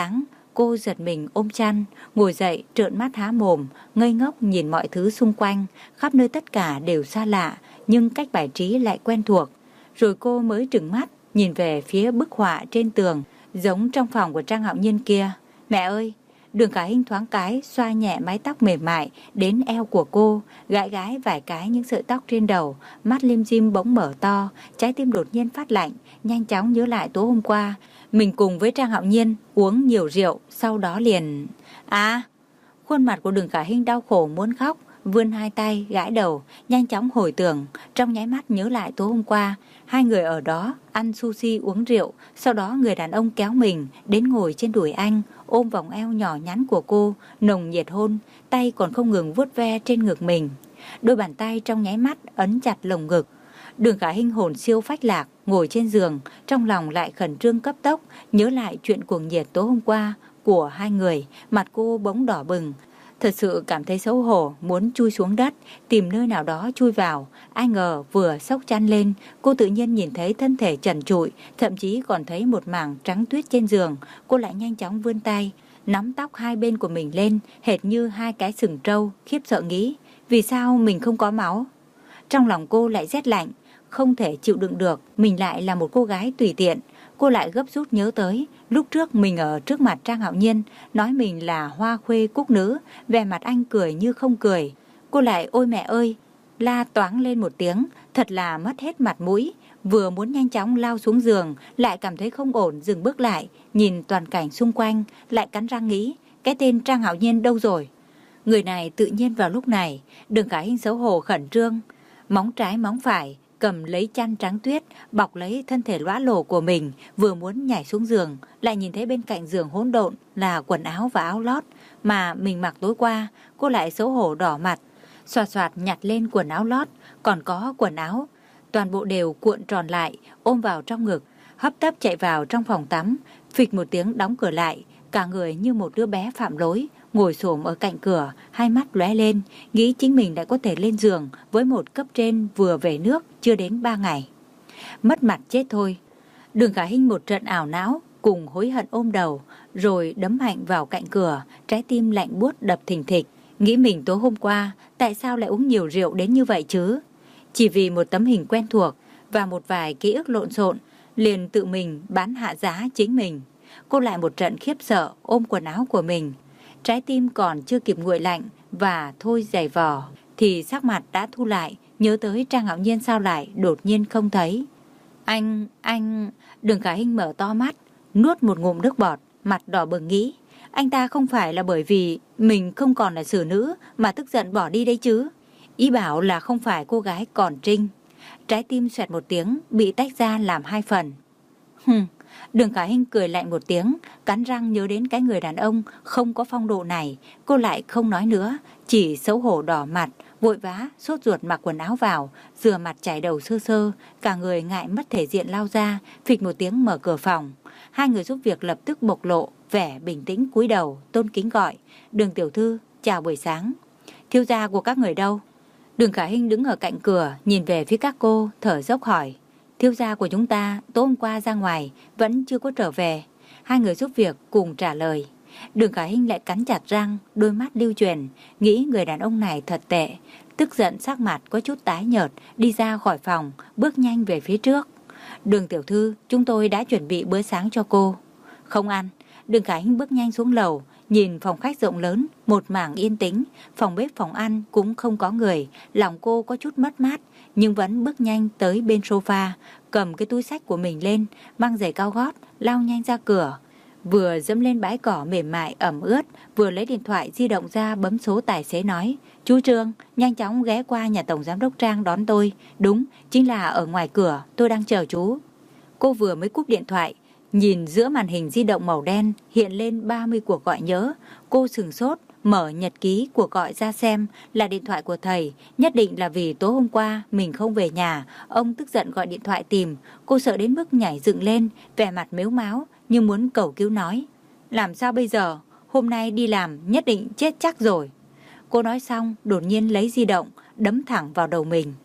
Cô giật mình ôm chăn, ngồi dậy trợn mắt há mồm, ngây ngốc nhìn mọi thứ xung quanh, khắp nơi tất cả đều xa lạ, nhưng cách bài trí lại quen thuộc. Rồi cô mới trừng mắt, nhìn về phía bức họa trên tường, giống trong phòng của Trang Hạo Nhiên kia. Mẹ ơi! Đường Khả Hinh thoáng cái xoa nhẹ mái tóc mềm mại đến eo của cô, gãi gãi vài cái những sợi tóc trên đầu, mắt lim dim bỗng mở to, trái tim đột nhiên phát lạnh, nhanh chóng nhớ lại tối hôm qua mình cùng với Trang Hạo Nhiên uống nhiều rượu, sau đó liền... À! Khuôn mặt của Đường Khả Hinh đau khổ muốn khóc, vươn hai tay gãi đầu, nhanh chóng hồi tưởng, trong nháy mắt nhớ lại tối hôm qua, hai người ở đó ăn sushi uống rượu, sau đó người đàn ông kéo mình đến ngồi trên đùi anh, ôm vòng eo nhỏ nhắn của cô, nồng nhiệt hôn, tay còn không ngừng vuốt ve trên ngực mình. Đôi bàn tay trong nháy mắt ấn chặt lồng ngực. Đường Khả Hinh hồn siêu phách lạc, ngồi trên giường, trong lòng lại khẩn trương cấp tốc, nhớ lại chuyện cuồng nhiệt tối hôm qua của hai người, mặt cô bỗng đỏ bừng. Thật sự cảm thấy xấu hổ, muốn chui xuống đất, tìm nơi nào đó chui vào. Ai ngờ vừa xốc chăn lên, cô tự nhiên nhìn thấy thân thể trần trụi, thậm chí còn thấy một mảng trắng tuyết trên giường. Cô lại nhanh chóng vươn tay, nắm tóc hai bên của mình lên, hệt như hai cái sừng trâu, khiếp sợ nghĩ, vì sao mình không có máu? Trong lòng cô lại rét lạnh, không thể chịu đựng được, mình lại là một cô gái tùy tiện. Cô lại gấp rút nhớ tới, lúc trước mình ở trước mặt Trang Hạo Nhiên, nói mình là hoa khuê cúc nữ, vẻ mặt anh cười như không cười. Cô lại ôi mẹ ơi, la toáng lên một tiếng, thật là mất hết mặt mũi. Vừa muốn nhanh chóng lao xuống giường, lại cảm thấy không ổn dừng bước lại, nhìn toàn cảnh xung quanh, lại cắn răng nghĩ, cái tên Trang Hạo Nhiên đâu rồi? Người này tự nhiên vào lúc này, Đường Khả Hinh xấu hổ khẩn trương, móng trái móng phải, cầm lấy chăn trắng tuyết, bọc lấy thân thể lõa lồ của mình, vừa muốn nhảy xuống giường, lại nhìn thấy bên cạnh giường hỗn độn là quần áo và áo lót mà mình mặc tối qua. Cô lại xấu hổ đỏ mặt, xoạt xoạt nhặt lên quần áo lót, còn có quần áo, toàn bộ đều cuộn tròn lại, ôm vào trong ngực, hấp tấp chạy vào trong phòng tắm, phịch một tiếng đóng cửa lại, cả người như một đứa bé phạm lỗi, ngồi xổm ở cạnh cửa, hai mắt lóe lên, nghĩ chính mình đã có thể lên giường với một cấp trên vừa về nước chưa đến ba ngày. Mất mặt chết thôi. Đường Khả Hinh một trận ảo não, cùng hối hận ôm đầu, rồi đấm mạnh vào cạnh cửa, trái tim lạnh buốt đập thình thịch, nghĩ mình tối hôm qua tại sao lại uống nhiều rượu đến như vậy chứ? Chỉ vì một tấm hình quen thuộc và một vài ký ức lộn xộn, liền tự mình bán hạ giá chính mình. Cô lại một trận khiếp sợ ôm quần áo của mình. Trái tim còn chưa kịp nguội lạnh và thôi giày vò, thì sắc mặt đã thu lại, nhớ tới Trang Hạo Nhiên sao lại đột nhiên không thấy. Anh, anh... Đường Khả Hinh mở to mắt, nuốt một ngụm nước bọt, mặt đỏ bừng nghĩ, anh ta không phải là bởi vì mình không còn là xử nữ mà tức giận bỏ đi đấy chứ. Ý bảo là không phải cô gái còn trinh. Trái tim xoẹt một tiếng, bị tách ra làm hai phần. Hừm. Đường Khả Hinh cười lạnh một tiếng, cắn răng nhớ đến cái người đàn ông không có phong độ này. Cô lại không nói nữa, chỉ xấu hổ đỏ mặt, vội vã sốt ruột mặc quần áo vào, rửa mặt chải đầu sơ sơ, cả người ngại mất thể diện lao ra, phịch một tiếng mở cửa phòng. Hai người giúp việc lập tức bộc lộ vẻ bình tĩnh, cúi đầu tôn kính gọi, Đường tiểu thư, chào buổi sáng. Thiếu gia của các người đâu? Đường Khả Hinh đứng ở cạnh cửa, nhìn về phía các cô, thở dốc hỏi. Thiếu gia của chúng ta tối hôm qua ra ngoài, vẫn chưa có trở về. Hai người giúp việc cùng trả lời. Đường Khả Hinh lại cắn chặt răng, đôi mắt lưu chuyển, nghĩ người đàn ông này thật tệ. Tức giận sắc mặt có chút tái nhợt, đi ra khỏi phòng, bước nhanh về phía trước. Đường tiểu thư, chúng tôi đã chuẩn bị bữa sáng cho cô. Không ăn. Đường Khả Hinh bước nhanh xuống lầu, nhìn phòng khách rộng lớn, một mảng yên tĩnh, phòng bếp phòng ăn cũng không có người, lòng cô có chút mất mát, nhưng vẫn bước nhanh tới bên sofa, cầm cái túi xách của mình lên, mang giày cao gót, lao nhanh ra cửa. Vừa dẫm lên bãi cỏ mềm mại ẩm ướt, vừa lấy điện thoại di động ra bấm số tài xế nói, chú Trương, nhanh chóng ghé qua nhà tổng giám đốc Trang đón tôi. Đúng, chính là ở ngoài cửa, tôi đang chờ chú. Cô vừa mới cúp điện thoại, nhìn giữa màn hình di động màu đen hiện lên ba mươi cuộc gọi nhớ, cô sửng sốt, mở nhật ký cuộc gọi ra xem là điện thoại của thầy, nhất định là vì tối hôm qua mình không về nhà, ông tức giận gọi điện thoại tìm. Cô sợ đến mức nhảy dựng lên, vẻ mặt mếu máo như muốn cầu cứu nói, làm sao bây giờ, hôm nay đi làm nhất định chết chắc rồi. Cô nói xong đột nhiên lấy di động đấm thẳng vào đầu mình.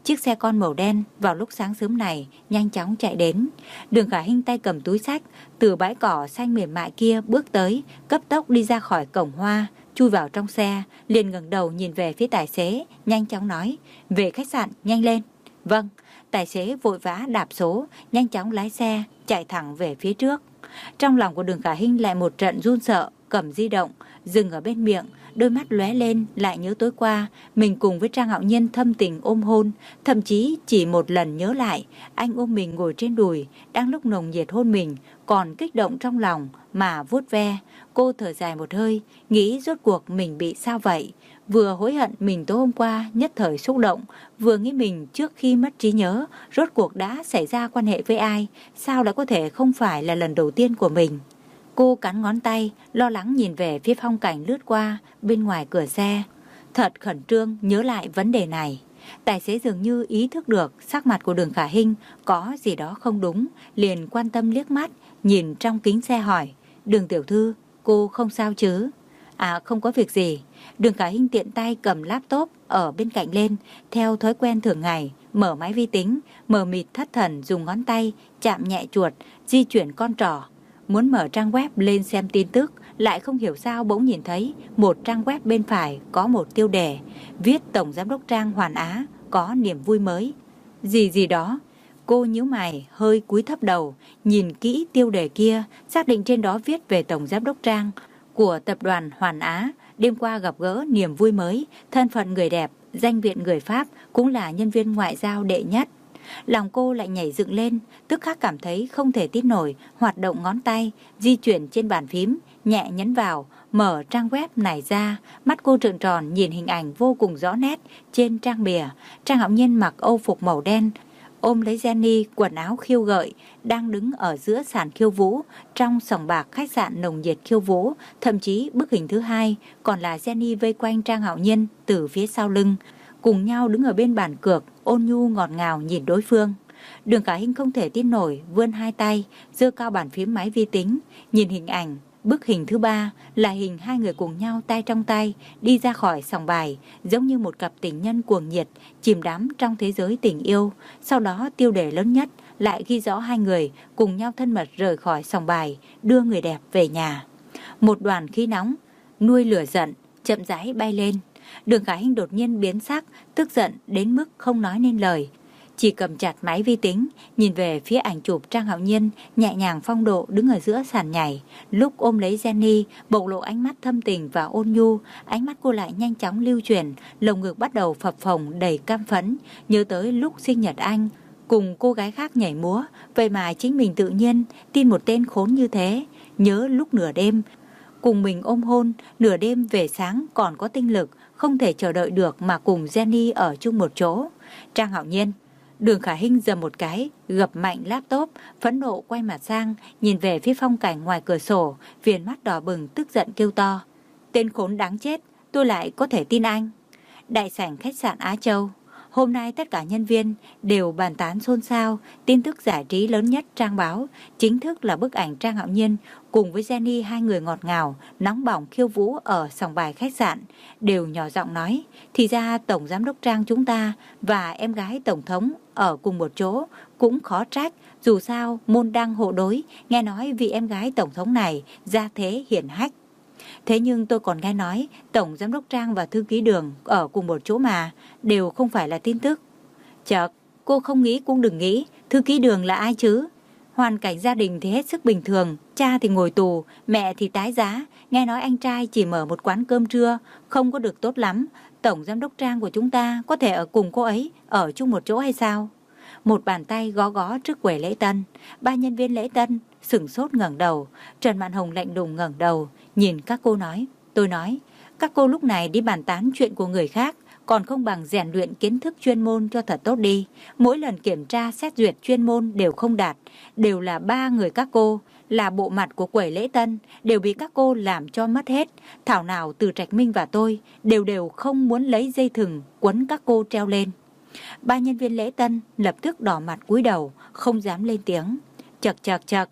chiếc xe con màu đen vào lúc sáng sớm này nhanh chóng chạy đến. Đường Khả Hinh tay cầm túi xách, từ bãi cỏ xanh mềm mại kia bước tới, cấp tốc đi ra khỏi cổng hoa, chui vào trong xe, liền ngẩng đầu nhìn về phía tài xế, nhanh chóng nói, về khách sạn, nhanh lên. Vâng, tài xế vội vã đạp số, nhanh chóng lái xe, chạy thẳng về phía trước. Trong lòng của Đường Khả Hinh lại một trận run sợ, cầm di động, dừng ở bên miệng, đôi mắt lóe lên, lại nhớ tối qua, mình cùng với Trang Hạo Nhiên thâm tình ôm hôn, thậm chí chỉ một lần nhớ lại, anh ôm mình ngồi trên đùi, đang lúc nồng nhiệt hôn mình, còn kích động trong lòng mà vuốt ve. Cô thở dài một hơi, nghĩ rốt cuộc mình bị sao vậy? Vừa hối hận mình tối hôm qua nhất thời xúc động, vừa nghĩ mình trước khi mất trí nhớ, rốt cuộc đã xảy ra quan hệ với ai, sao lại có thể không phải là lần đầu tiên của mình. Cô cắn ngón tay, lo lắng nhìn về phía phong cảnh lướt qua bên ngoài cửa xe. Thật khẩn trương nhớ lại vấn đề này. Tài xế dường như ý thức được sắc mặt của Đường Khả Hinh có gì đó không đúng, liền quan tâm liếc mắt, nhìn trong kính xe hỏi, Đường tiểu thư, cô không sao chứ? À không có việc gì. Đường Khả Hinh tiện tay cầm laptop ở bên cạnh lên, theo thói quen thường ngày, mở máy vi tính, mờ mịt thất thần dùng ngón tay chạm nhẹ chuột, di chuyển con trỏ. Muốn mở trang web lên xem tin tức, lại không hiểu sao bỗng nhìn thấy một trang web bên phải có một tiêu đề, viết Tổng Giám đốc Trang Hoàn Á có niềm vui mới. Gì gì đó. Cô nhíu mày, hơi cúi thấp đầu, nhìn kỹ tiêu đề kia, xác định trên đó viết về Tổng Giám đốc Trang của tập đoàn Hoàn Á, đêm qua gặp gỡ niềm vui mới, thân phận người đẹp, danh viện người Pháp, cũng là nhân viên ngoại giao đệ nhất. Lòng cô lại nhảy dựng lên, tức khắc cảm thấy không thể tin nổi, hoạt động ngón tay, di chuyển trên bàn phím, nhẹ nhấn vào, mở trang web này ra, mắt cô trợn tròn nhìn hình ảnh vô cùng rõ nét trên trang bìa. Trang Hạo Nhiên mặc âu phục màu đen, ôm lấy Jenny, quần áo khiêu gợi, đang đứng ở giữa sàn khiêu vũ, trong sòng bạc khách sạn nồng nhiệt khiêu vũ. Thậm chí bức hình thứ hai còn là Jenny vây quanh Trang Hạo Nhiên từ phía sau lưng, cùng nhau đứng ở bên bàn cược, ôn nhu ngọt ngào nhìn đối phương. Đường Khả Hinh không thể tin nổi, vươn hai tay, giơ cao bàn phím máy vi tính, nhìn hình ảnh. Bức hình thứ ba là hình hai người cùng nhau tay trong tay đi ra khỏi sòng bài, giống như một cặp tình nhân cuồng nhiệt, chìm đắm trong thế giới tình yêu. Sau đó tiêu đề lớn nhất lại ghi rõ hai người cùng nhau thân mật rời khỏi sòng bài, đưa người đẹp về nhà. Một đoàn khí nóng, nuôi lửa giận, chậm rãi bay lên. Đường Khả Hinh đột nhiên biến sắc, tức giận đến mức không nói nên lời. Chỉ cầm chặt máy vi tính, nhìn về phía ảnh chụp Trang Hạo Nhiên nhẹ nhàng phong độ đứng ở giữa sàn nhảy, lúc ôm lấy Jenny, bộc lộ ánh mắt thâm tình và ôn nhu. Ánh mắt cô lại nhanh chóng lưu chuyển, lồng ngực bắt đầu phập phồng đầy cam phẫn, nhớ tới lúc sinh nhật anh cùng cô gái khác nhảy múa, vậy mà chính mình tự nhiên tin một tên khốn như thế. Nhớ lúc nửa đêm cùng mình ôm hôn, nửa đêm về sáng còn có tinh lực, không thể chờ đợi được mà cùng Jenny ở chung một chỗ. Trang Hạo Nhiên. Đường Khả Hinh giầm một cái, gập mạnh laptop, phẫn nộ quay mặt sang, nhìn về phía phong cảnh ngoài cửa sổ, viền mắt đỏ bừng tức giận kêu to. Tên khốn đáng chết, tôi lại có thể tin anh. Đại sảnh khách sạn Á Châu. Hôm nay tất cả nhân viên đều bàn tán xôn xao, tin tức giải trí lớn nhất trang báo, chính thức là bức ảnh Trang Hạo Nhiên cùng với Jenny hai người ngọt ngào, nóng bỏng khiêu vũ ở sòng bài khách sạn, đều nhỏ giọng nói, thì ra Tổng Giám đốc Trang chúng ta và em gái Tổng thống ở cùng một chỗ, cũng khó trách, dù sao môn đăng hộ đối, nghe nói vì em gái Tổng thống này gia thế hiển hách. Thế nhưng tôi còn nghe nói Tổng Giám đốc Trang và Thư ký Đường ở cùng một chỗ mà, đều không phải là tin tức. Chợt, cô không nghĩ cũng đừng nghĩ, Thư ký Đường là ai chứ? Hoàn cảnh gia đình thì hết sức bình thường, cha thì ngồi tù, mẹ thì tái giá, nghe nói anh trai chỉ mở một quán cơm trưa, không có được tốt lắm. Tổng Giám đốc Trang của chúng ta có thể ở cùng cô ấy, ở chung một chỗ hay sao? Một bàn tay gõ gõ trước quầy lễ tân, ba nhân viên lễ tân sửng sốt ngẩng đầu. Trần Mạn Hồng lạnh lùng ngẩng đầu, nhìn các cô nói, tôi nói, các cô lúc này đi bàn tán chuyện của người khác, còn không bằng rèn luyện kiến thức chuyên môn cho thật tốt đi. Mỗi lần kiểm tra xét duyệt chuyên môn đều không đạt, đều là ba người các cô, là bộ mặt của quầy lễ tân, đều bị các cô làm cho mất hết. Thảo nào Từ Trạch Minh và tôi đều đều không muốn lấy dây thừng quấn các cô treo lên. Ba nhân viên lễ tân lập tức đỏ mặt cúi đầu, không dám lên tiếng. Chật chật chật,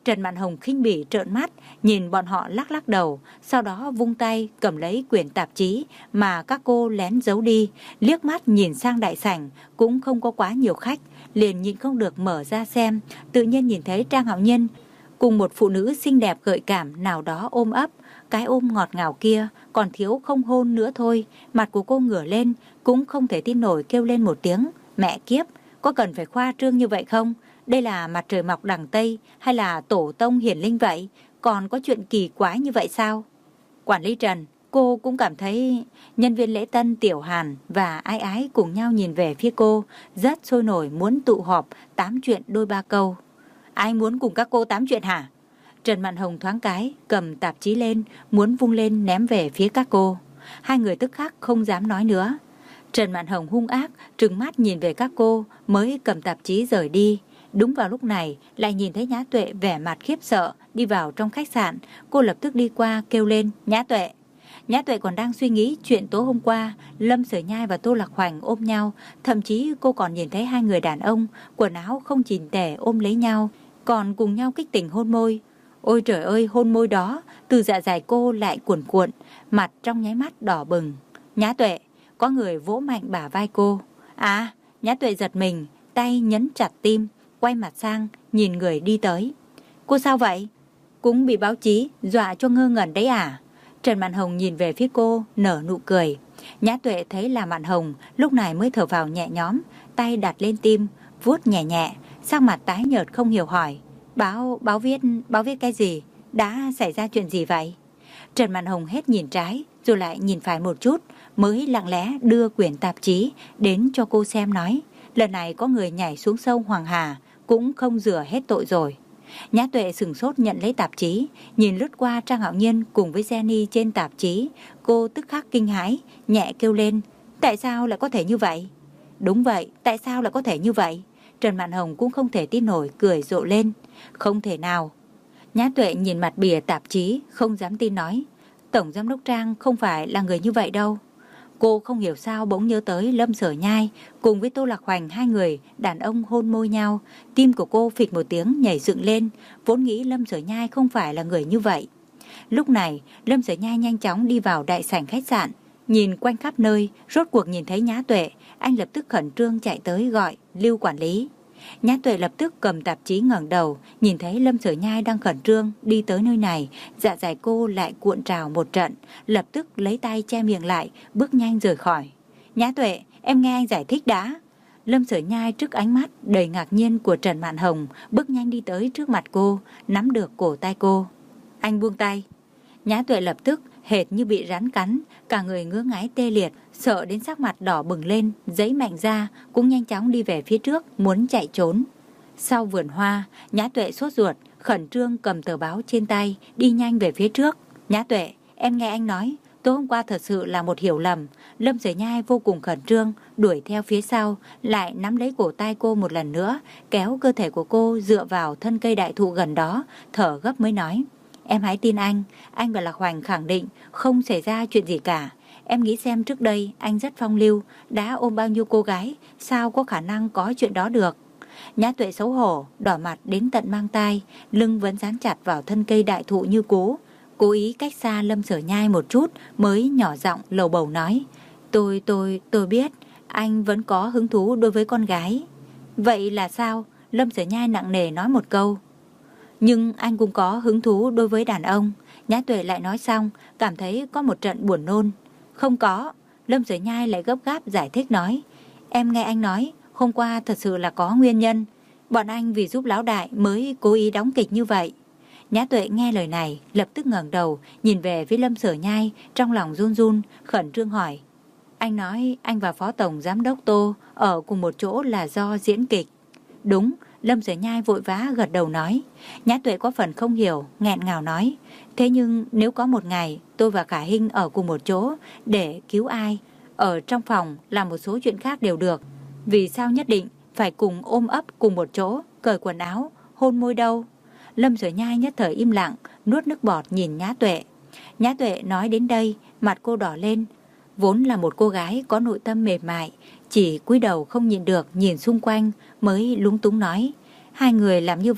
Trần Mạn Hồng khinh bỉ trợn mắt, nhìn bọn họ lắc lắc đầu, sau đó vung tay cầm lấy quyển tạp chí mà các cô lén giấu đi, liếc mắt nhìn sang đại sảnh, cũng không có quá nhiều khách, liền nhịn không được mở ra xem, tự nhiên nhìn thấy Trang Hạo Nhiên cùng một phụ nữ xinh đẹp gợi cảm nào đó ôm ấp, cái ôm ngọt ngào kia còn thiếu không hôn nữa thôi. Mặt của cô ngửa lên, cũng không thể tin nổi kêu lên một tiếng, mẹ kiếp, có cần phải khoa trương như vậy không? Đây là mặt trời mọc đằng Tây hay là tổ tông hiển linh vậy? Còn có chuyện kỳ quái như vậy sao? Quản lý Trần, cô cũng cảm thấy nhân viên lễ tân Tiểu Hàn và Ái Ái cùng nhau nhìn về phía cô, rất sôi nổi muốn tụ họp tám chuyện đôi ba câu. Ai muốn cùng các cô tám chuyện hả? Trần Mạn Hồng thoáng cái cầm tạp chí lên, muốn vung lên ném về phía các cô. Hai người tức khắc không dám nói nữa. Trần Mạn Hồng hung ác trừng mắt nhìn về các cô, mới cầm tạp chí rời đi. Đúng vào lúc này lại nhìn thấy Nhã Tuệ vẻ mặt khiếp sợ đi vào trong khách sạn. Cô lập tức đi qua kêu lên, Nhã Tuệ. Nhã Tuệ còn đang suy nghĩ chuyện tối hôm qua Lâm Sở Nhai và Tô Lạc Hoành ôm nhau. Thậm chí cô còn nhìn thấy hai người đàn ông quần áo không chỉnh tề ôm lấy nhau, còn cùng nhau kích tình hôn môi. Ôi trời ơi, hôn môi đó từ dạ dày cô lại cuồn cuộn, mặt trong nháy mắt đỏ bừng. Nhã Tuệ, có người vỗ mạnh bả vai cô. À, Nhã Tuệ giật mình, tay nhấn chặt tim, quay mặt sang nhìn người đi tới. Cô sao vậy? Cũng bị báo chí dọa cho ngơ ngẩn đấy à? Trần Mạn Hồng nhìn về phía cô, nở nụ cười. Nhã Tuệ thấy là Mạn Hồng, lúc này mới thở vào nhẹ nhõm, tay đặt lên tim, vuốt nhẹ nhẹ, sắc mặt tái nhợt không hiểu hỏi. Báo, báo viết, báo viết cái gì? Đã xảy ra chuyện gì vậy? Trần Mạn Hồng hết nhìn trái, rồi lại nhìn phải một chút, mới lặng lẽ đưa quyển tạp chí đến cho cô xem nói. Lần này có người nhảy xuống sông Hoàng Hà, cũng không rửa hết tội rồi. Nhã Tuệ sửng sốt nhận lấy tạp chí, nhìn lướt qua Trang Hạo Nhiên cùng với Jenny trên tạp chí. Cô tức khắc kinh hãi, nhẹ kêu lên. Tại sao lại có thể như vậy? Đúng vậy, tại sao lại có thể như vậy? Trần Mạn Hồng cũng không thể tin nổi, cười rộ lên. Không thể nào. Nhã Tuệ nhìn mặt bìa tạp chí, không dám tin nói. Tổng giám đốc Trang không phải là người như vậy đâu. Cô không hiểu sao bỗng nhớ tới Lâm Sở Nhai cùng với Tô Lạc Hoành, hai người đàn ông hôn môi nhau. Tim của cô phịch một tiếng nhảy dựng lên, vốn nghĩ Lâm Sở Nhai không phải là người như vậy. Lúc này Lâm Sở Nhai nhanh chóng đi vào đại sảnh khách sạn, nhìn quanh khắp nơi, rốt cuộc nhìn thấy Nhã Tuệ. Anh lập tức khẩn trương chạy tới gọi Lưu quản lý. Nhã Tuệ lập tức cầm tạp chí ngẩng đầu, nhìn thấy Lâm Sở Nhai đang khẩn trương đi tới nơi này, dạ dày cô lại cuộn trào một trận, lập tức lấy tay che miệng lại, bước nhanh rời khỏi. Nhã Tuệ, em nghe anh giải thích đã. Lâm Sở Nhai trước ánh mắt đầy ngạc nhiên của Trần Mạn Hồng, bước nhanh đi tới trước mặt cô, nắm được cổ tay cô. Anh buông tay. Nhã Tuệ lập tức hệt như bị rắn cắn, cả người ngứa ngáy tê liệt, sợ đến sắc mặt đỏ bừng lên, giãy mạnh ra, cũng nhanh chóng đi về phía trước, muốn chạy trốn. Sau vườn hoa, Nhã Tuệ sốt ruột, khẩn trương cầm tờ báo trên tay, đi nhanh về phía trước. Nhã Tuệ, em nghe anh nói, tối hôm qua thật sự là một hiểu lầm. Lâm Sở Nhai vô cùng khẩn trương, đuổi theo phía sau, lại nắm lấy cổ tay cô một lần nữa, kéo cơ thể của cô dựa vào thân cây đại thụ gần đó, thở gấp mới nói. Em hãy tin anh, anh và Lạc Hoành khẳng định không xảy ra chuyện gì cả. Em nghĩ xem trước đây anh rất phong lưu, đã ôm bao nhiêu cô gái, sao có khả năng có chuyện đó được. Nhã Tuệ xấu hổ, đỏ mặt đến tận mang tai, lưng vẫn dán chặt vào thân cây đại thụ như cũ. Cố ý cách xa Lâm Sở Nhai một chút mới nhỏ giọng lầu bầu nói. Tôi, tôi, tôi biết, anh vẫn có hứng thú đối với con gái. Vậy là sao? Lâm Sở Nhai nặng nề nói một câu. Nhưng anh cũng có hứng thú đối với đàn ông. Nhã Tuệ lại nói xong, cảm thấy có một trận buồn nôn. Không có. Lâm Sở Nhai lại gấp gáp giải thích nói. Em nghe anh nói, hôm qua thật sự là có nguyên nhân. Bọn anh vì giúp lão đại mới cố ý đóng kịch như vậy. Nhã Tuệ nghe lời này, lập tức ngẩng đầu, nhìn về phía Lâm Sở Nhai, trong lòng run run, khẩn trương hỏi. Anh nói anh và Phó Tổng Giám đốc Tô ở cùng một chỗ là do diễn kịch. Đúng. Lâm Sở Nhai vội vã gật đầu nói. Nhã Tuệ có phần không hiểu, nghẹn ngào nói. Thế nhưng nếu có một ngày tôi và Khả Hinh ở cùng một chỗ để cứu ai, ở trong phòng làm một số chuyện khác đều được, vì sao nhất định phải cùng ôm ấp cùng một chỗ, cởi quần áo, hôn môi đâu? Lâm Sở Nhai nhất thời im lặng, nuốt nước bọt nhìn Nhã Tuệ. Nhã Tuệ nói đến đây, mặt cô đỏ lên. Vốn là một cô gái có nội tâm mềm mại, chỉ cúi đầu không nhìn được, nhìn xung quanh mới lúng túng nói. Hai người làm như vậy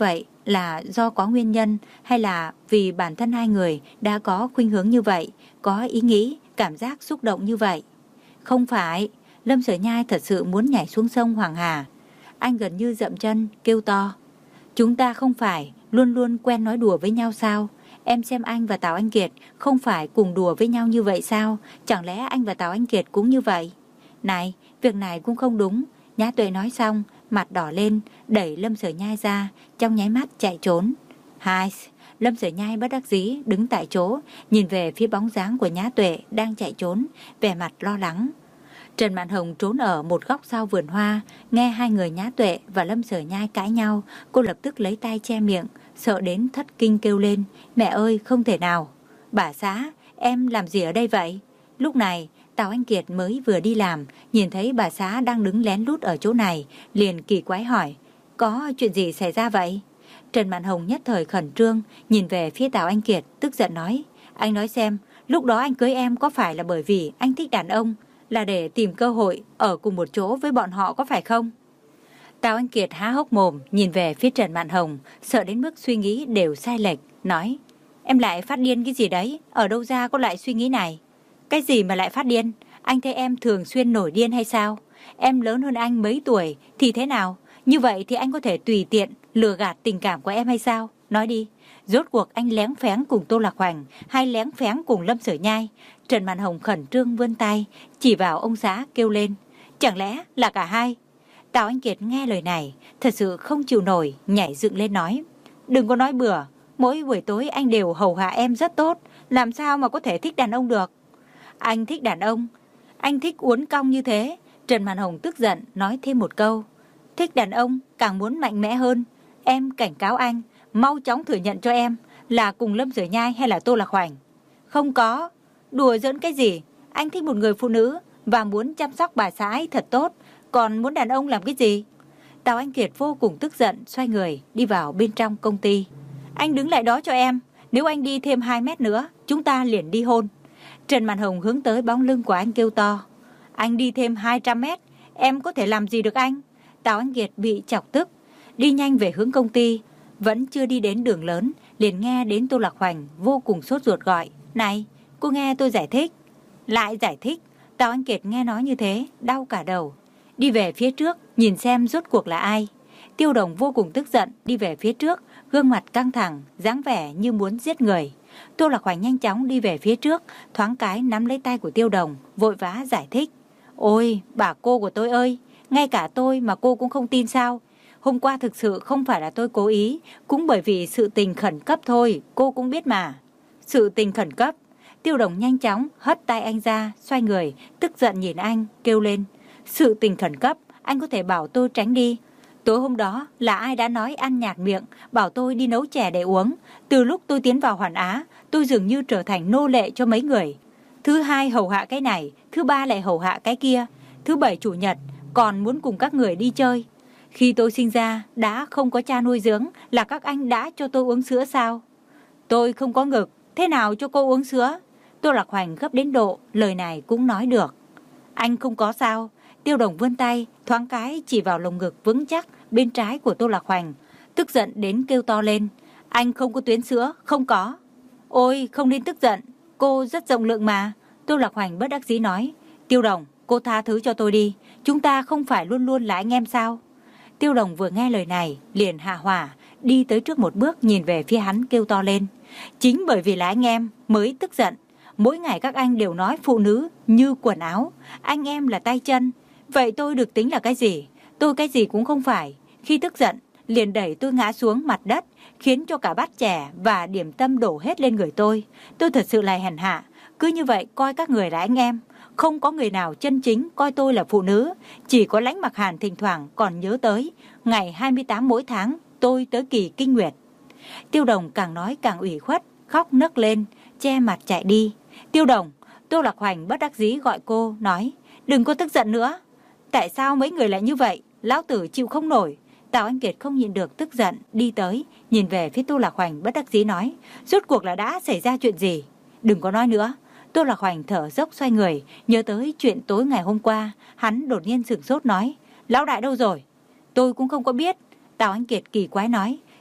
là do có nguyên nhân hay là vì bản thân hai người đã có khuynh hướng như vậy, có ý nghĩ, cảm giác xúc động như vậy? Không phải, Lâm Sở Nhai thật sự muốn nhảy xuống sông Hoàng Hà. Anh gần như dậm chân, kêu to. Chúng ta không phải luôn luôn quen nói đùa với nhau sao? Em xem anh và Tào Anh Kiệt không phải cùng đùa với nhau như vậy sao? Chẳng lẽ anh và Tào Anh Kiệt cũng như vậy? Này, việc này cũng không đúng. Nhã Tuệ nói xong, mặt đỏ lên, đẩy Lâm Sở Nhai ra, trong nháy mắt chạy trốn. Hai, Lâm Sở Nhai bất đắc dĩ đứng tại chỗ, nhìn về phía bóng dáng của Nhã Tuệ đang chạy trốn, vẻ mặt lo lắng. Trần Mạn Hồng trốn ở một góc sau vườn hoa, nghe hai người Nhã Tuệ và Lâm Sở Nhai cãi nhau, cô lập tức lấy tay che miệng, sợ đến thất kinh kêu lên, mẹ ơi không thể nào. Bà xã, em làm gì ở đây vậy? Lúc này, Tào Anh Kiệt mới vừa đi làm, nhìn thấy bà xã đang đứng lén lút ở chỗ này, liền kỳ quái hỏi, có chuyện gì xảy ra vậy? Trần Mạn Hồng nhất thời khẩn trương, nhìn về phía Tào Anh Kiệt, tức giận nói, anh nói xem, lúc đó anh cưới em có phải là bởi vì anh thích đàn ông, là để tìm cơ hội ở cùng một chỗ với bọn họ có phải không? Tào Anh Kiệt há hốc mồm, nhìn về phía Trần Mạn Hồng, sợ đến mức suy nghĩ đều sai lệch, nói, em lại phát điên cái gì đấy, ở đâu ra có lại suy nghĩ này? Cái gì mà lại phát điên? Anh thấy em thường xuyên nổi điên hay sao? Em lớn hơn anh mấy tuổi thì thế nào? Như vậy thì anh có thể tùy tiện lừa gạt tình cảm của em hay sao? Nói đi, rốt cuộc anh lén phén cùng Tô Lạc Hoành hay lén phén cùng Lâm Sở Nhai? Trần Mạn Hồng khẩn trương vươn tay, chỉ vào ông xã kêu lên, chẳng lẽ là cả hai? Tào Anh Kiệt nghe lời này, thật sự không chịu nổi, nhảy dựng lên nói, đừng có nói bừa, mỗi buổi tối anh đều hầu hạ em rất tốt, làm sao mà có thể thích đàn ông được? Anh thích đàn ông, anh thích uốn cong như thế. Trần Mạn Hồng tức giận nói thêm một câu, thích đàn ông càng muốn mạnh mẽ hơn. Em cảnh cáo anh, mau chóng thừa nhận cho em là cùng Lâm Sở Nhai hay là Tô Lạc Hoành. Không có, đùa giỡn cái gì, anh thích một người phụ nữ và muốn chăm sóc bà xã ấy thật tốt, còn muốn đàn ông làm cái gì? Tào Anh Kiệt vô cùng tức giận, xoay người đi vào bên trong công ty. Anh đứng lại đó cho em, nếu anh đi thêm hai mét nữa, chúng ta liền đi hôn. Trần Mạn Hồng hướng tới bóng lưng của anh kêu to, anh đi thêm hai trăm mét, em có thể làm gì được anh? Tào Anh Kiệt bị chọc tức, đi nhanh về hướng công ty, vẫn chưa đi đến đường lớn, liền nghe đến Tô Lạc Hoành vô cùng sốt ruột gọi, này, cô nghe tôi giải thích. Lại giải thích? Tào Anh Kiệt nghe nói như thế, đau cả đầu. Đi về phía trước, nhìn xem rốt cuộc là ai. Tiêu Đồng vô cùng tức giận, đi về phía trước, gương mặt căng thẳng, dáng vẻ như muốn giết người. Tô Lạc Hoành nhanh chóng đi về phía trước, thoáng cái nắm lấy tay của Tiêu Đồng, vội vã giải thích. Ôi, bà cô của tôi ơi, ngay cả tôi mà cô cũng không tin sao? Hôm qua thực sự không phải là tôi cố ý, cũng bởi vì sự tình khẩn cấp thôi, cô cũng biết mà. Sự tình khẩn cấp? Tiêu Đồng nhanh chóng hất tay anh ra, xoay người, tức giận nhìn anh, kêu lên. Sự tình khẩn cấp, anh có thể bảo tôi tránh đi. Tối hôm đó là ai đã nói ăn nhạt miệng, bảo tôi đi nấu chè để uống. Từ lúc tôi tiến vào Hoàn Á, tôi dường như trở thành nô lệ cho mấy người. Thứ hai hầu hạ cái này, thứ ba lại hầu hạ cái kia. Thứ bảy chủ nhật còn muốn cùng các người đi chơi. Khi tôi sinh ra đã không có cha nuôi dưỡng, là các anh đã cho tôi uống sữa sao? Tôi không có ngực, thế nào cho cô uống sữa? Tô Lạc Hoành gấp đến độ, lời này cũng nói được. Anh không có sao? Tiêu Đồng vươn tay, thoáng cái chỉ vào lồng ngực vững chắc bên trái của Tô Lạc Hoành, tức giận đến kêu to lên. Anh không có tuyến sữa, không có. Ôi, không nên tức giận, cô rất rộng lượng mà. Tô Lạc Hoành bất đắc dĩ nói. Tiêu Đồng, cô tha thứ cho tôi đi, chúng ta không phải luôn luôn là anh em sao? Tiêu Đồng vừa nghe lời này, liền hạ hỏa, đi tới trước một bước nhìn về phía hắn kêu to lên. Chính bởi vì là anh em mới tức giận. Mỗi ngày các anh đều nói phụ nữ như quần áo, anh em là tay chân. Vậy tôi được tính là cái gì? Tôi cái gì cũng không phải. Khi tức giận, liền đẩy tôi ngã xuống mặt đất, khiến cho cả bát chè và điểm tâm đổ hết lên người tôi. Tôi thật sự là hèn hạ, cứ như vậy coi các người là anh em. Không có người nào chân chính coi tôi là phụ nữ, chỉ có Lãnh Mặc Hàn thỉnh thoảng còn nhớ tới ngày hai mươi tám mỗi tháng tôi tới kỳ kinh nguyệt. Tiêu Đồng càng nói càng ủy khuất, khóc nấc lên, che mặt chạy đi. Tiêu Đồng, Tô Lạc Hoành bất đắc dĩ gọi cô, nói, đừng có tức giận nữa. Tại sao mấy người lại như vậy? Lão tử chịu không nổi. Tào Anh Kiệt không nhịn được tức giận, đi tới, nhìn về phía Tô Lạc Hoành bất đắc dĩ nói, rốt cuộc là đã xảy ra chuyện gì? Đừng có nói nữa. Tô Lạc Hoành thở dốc xoay người, nhớ tới chuyện tối ngày hôm qua, hắn đột nhiên sửng sốt nói, lão đại đâu rồi? Tôi cũng không có biết. Tào Anh Kiệt kỳ quái nói,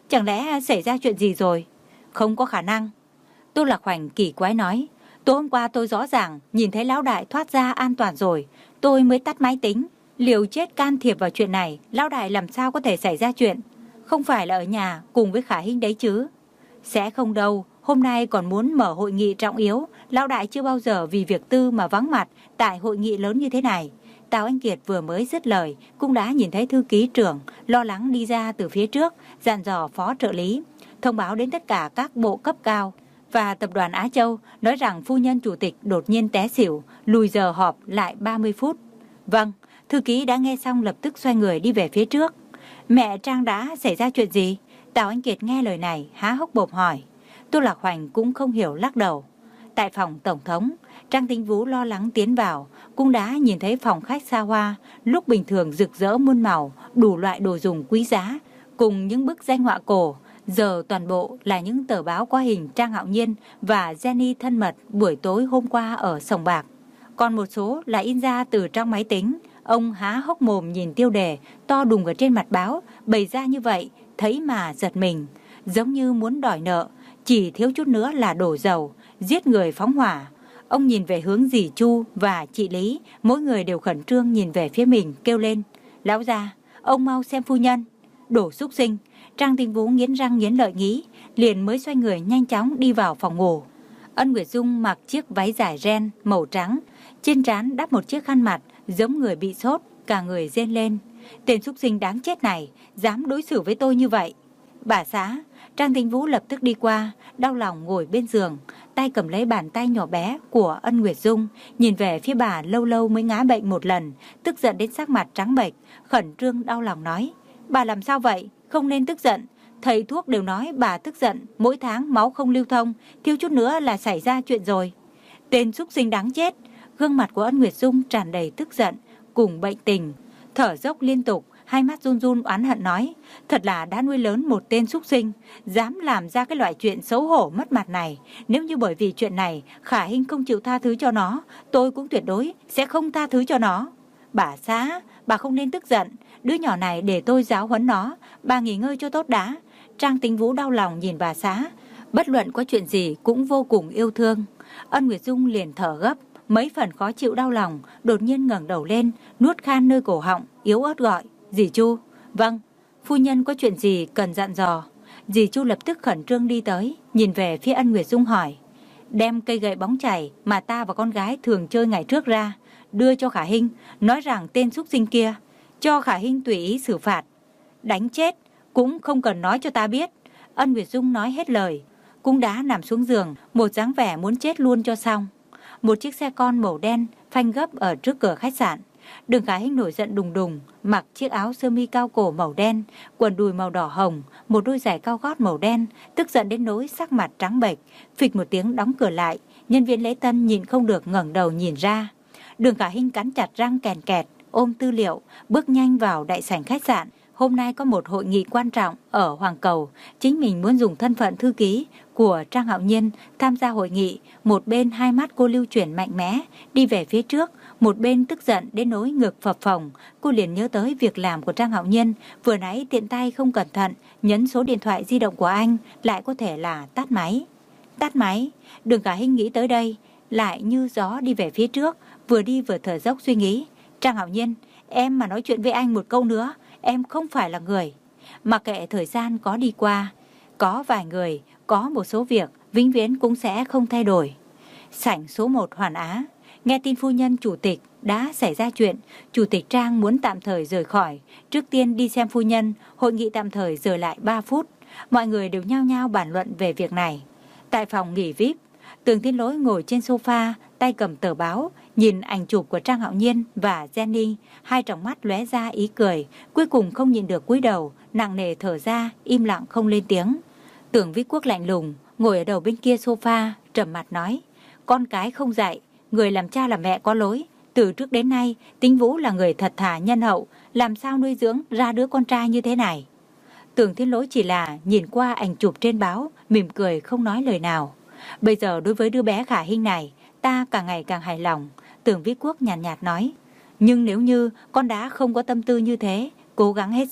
Chẳng lẽ xảy ra chuyện gì rồi? Không có khả năng. Tô Lạc Hoành kỳ quái nói. Tối hôm qua tôi rõ ràng nhìn thấy lão đại thoát ra an toàn rồi, tôi mới tắt máy tính. Liều chết can thiệp vào chuyện này, lão đại làm sao có thể xảy ra chuyện? Không phải là ở nhà cùng với Khả Hinh đấy chứ? Sẽ không đâu, hôm nay còn muốn mở hội nghị trọng yếu, lão đại chưa bao giờ vì việc tư mà vắng mặt tại hội nghị lớn như thế này. Tào Anh Kiệt vừa mới dứt lời cũng đã nhìn thấy thư ký trưởng lo lắng đi ra từ phía trước, dặn dò phó trợ lý thông báo đến tất cả các bộ cấp cao và tập đoàn Á Châu, nói rằng phu nhân chủ tịch đột nhiên té xỉu, lùi giờ họp lại ba mươi phút. Vâng, thư ký đã nghe xong lập tức xoay người đi về phía trước. Mẹ Trang đã xảy ra chuyện gì? Tào Anh Kiệt nghe lời này há hốc mồm hỏi. Tô Lạc Hoành cũng không hiểu, lắc đầu. Tại phòng tổng thống, Trang Tĩnh Vũ lo lắng tiến vào, cũng đã nhìn thấy phòng khách xa hoa, lúc bình thường rực rỡ muôn màu, đủ loại đồ dùng quý giá, cùng những bức danh họa cổ. Giờ toàn bộ là những tờ báo có hình Trang Hạo Nhiên và Jenny thân mật buổi tối hôm qua ở sòng bạc. Còn một số là in ra từ trong máy tính. Ông há hốc mồm nhìn tiêu đề to đùng ở trên mặt báo, bày ra như vậy, thấy mà giật mình, giống như muốn đòi nợ, chỉ thiếu chút nữa là đổ dầu, giết người phóng hỏa. Ông nhìn về hướng dì Chu và chị Lý, mỗi người đều khẩn trương nhìn về phía mình, kêu lên. Lão già, ông mau xem phu nhân. Đổ xúc sinh. Trang Tĩnh Vũ nghiến răng nghiến lợi nghĩ, liền mới xoay người nhanh chóng đi vào phòng ngủ. Ân Nguyệt Dung mặc chiếc váy dài ren màu trắng, trên trán đắp một chiếc khăn mặt, giống người bị sốt, cả người rên lên. Tên xúc sinh đáng chết này, dám đối xử với tôi như vậy. Bà xã, Trang Tĩnh Vũ lập tức đi qua, đau lòng ngồi bên giường, tay cầm lấy bàn tay nhỏ bé của Ân Nguyệt Dung, nhìn về phía bà lâu lâu mới ngã bệnh một lần, tức giận đến sắc mặt trắng bệch, khẩn trương đau lòng nói. Bà làm sao vậy? Không nên tức giận. Thầy thuốc đều nói bà tức giận, mỗi tháng máu không lưu thông, thiếu chút nữa là xảy ra chuyện rồi. Tên xúc sinh đáng chết. Gương mặt của Ân Nguyệt Dung tràn đầy tức giận, cùng bệnh tình, thở dốc liên tục, hai mắt run run oán hận nói. Thật là đã nuôi lớn một tên xúc sinh, dám làm ra cái loại chuyện xấu hổ mất mặt này. Nếu như bởi vì chuyện này Khả Hinh không chịu tha thứ cho nó, tôi cũng tuyệt đối sẽ không tha thứ cho nó. Bà xã, bà không nên tức giận. Đứa nhỏ này để tôi giáo huấn nó, bà nghỉ ngơi cho tốt đã. Trang Tĩnh Vũ đau lòng nhìn bà xã, bất luận có chuyện gì cũng vô cùng yêu thương. Ân Nguyệt Dung liền thở gấp, mấy phần khó chịu đau lòng, đột nhiên ngẩng đầu lên, nuốt khan nơi cổ họng, yếu ớt gọi. Dì Chu. Vâng, phu nhân có chuyện gì cần dặn dò? Dì Chu lập tức khẩn trương đi tới, nhìn về phía Ân Nguyệt Dung hỏi. Đem cây gậy bóng chảy mà ta và con gái thường chơi ngày trước ra, đưa cho Khả Hinh, nói rằng tên xúc sinh kia, cho Khả Hinh tùy ý xử phạt. Đánh chết, cũng không cần nói cho ta biết. Ân Nguyệt Dung nói hết lời, cũng đã nằm xuống giường, một dáng vẻ muốn chết luôn cho xong. Một chiếc xe con màu đen phanh gấp ở trước cửa khách sạn. Đường Khả Hinh nổi giận đùng đùng, mặc chiếc áo sơ mi cao cổ màu đen, quần đùi màu đỏ hồng, một đôi giày cao gót màu đen, tức giận đến nỗi sắc mặt trắng bệch, phịch một tiếng đóng cửa lại. Nhân viên lễ tân nhìn không được ngẩng đầu nhìn ra. Đường Khả Hinh cắn chặt răng kèn kẹt, ôm tư liệu, bước nhanh vào đại sảnh khách sạn. Hôm nay có một hội nghị quan trọng ở Hoàng Cầu, chính mình muốn dùng thân phận thư ký của Trang Hạo Nhiên tham gia hội nghị. Một bên hai mắt cô lưu chuyển mạnh mẽ, đi về phía trước, một bên tức giận đến nỗi ngực phập phồng. Cô liền nhớ tới việc làm của Trang Hạo Nhiên, vừa nãy tiện tay không cẩn thận nhấn số điện thoại di động của anh, lại có thể là tắt máy. Tắt máy, Đường Khả Hinh nghĩ tới đây, lại như gió đi về phía trước, vừa đi vừa thở dốc suy nghĩ. Trang Hạo Nhiên, em mà nói chuyện với anh một câu nữa, em không phải là người. Mặc kệ thời gian có đi qua, có vài người, có một số việc vĩnh viễn cũng sẽ không thay đổi. Sảnh số một Hoàn Á, nghe tin phu nhân chủ tịch đã xảy ra chuyện, chủ tịch Trang muốn tạm thời rời khỏi, trước tiên đi xem phu nhân, hội nghị tạm thời rời lại ba phút. Mọi người đều nhao nhao bàn luận về việc này. Tại phòng nghỉ vi ai pi, Tường Thiên Lỗi ngồi trên sofa, tay cầm tờ báo, nhìn ảnh chụp của Trang Hạo Nhiên và Jenny, hai tròng mắt lóe ra ý cười, cuối cùng không nhịn được cúi đầu, nặng nề thở ra, im lặng không lên tiếng. Tưởng Vĩ Quốc lạnh lùng, ngồi ở đầu bên kia sofa, trầm mặt nói, con cái không dạy, người làm cha làm mẹ có lỗi, từ trước đến nay, Tĩnh Vũ là người thật thà nhân hậu, làm sao nuôi dưỡng ra đứa con trai như thế này. Tưởng Thiên Lỗi chỉ là nhìn qua ảnh chụp trên báo, mỉm cười không nói lời nào. Bây giờ đối với đứa bé Khả Hinh này, ta càng ngày càng hài lòng. Tưởng Vĩ Quốc nhàn nhạt, nhạt nói, nhưng nếu như con đã không có tâm tư như thế, cố gắng hết sức,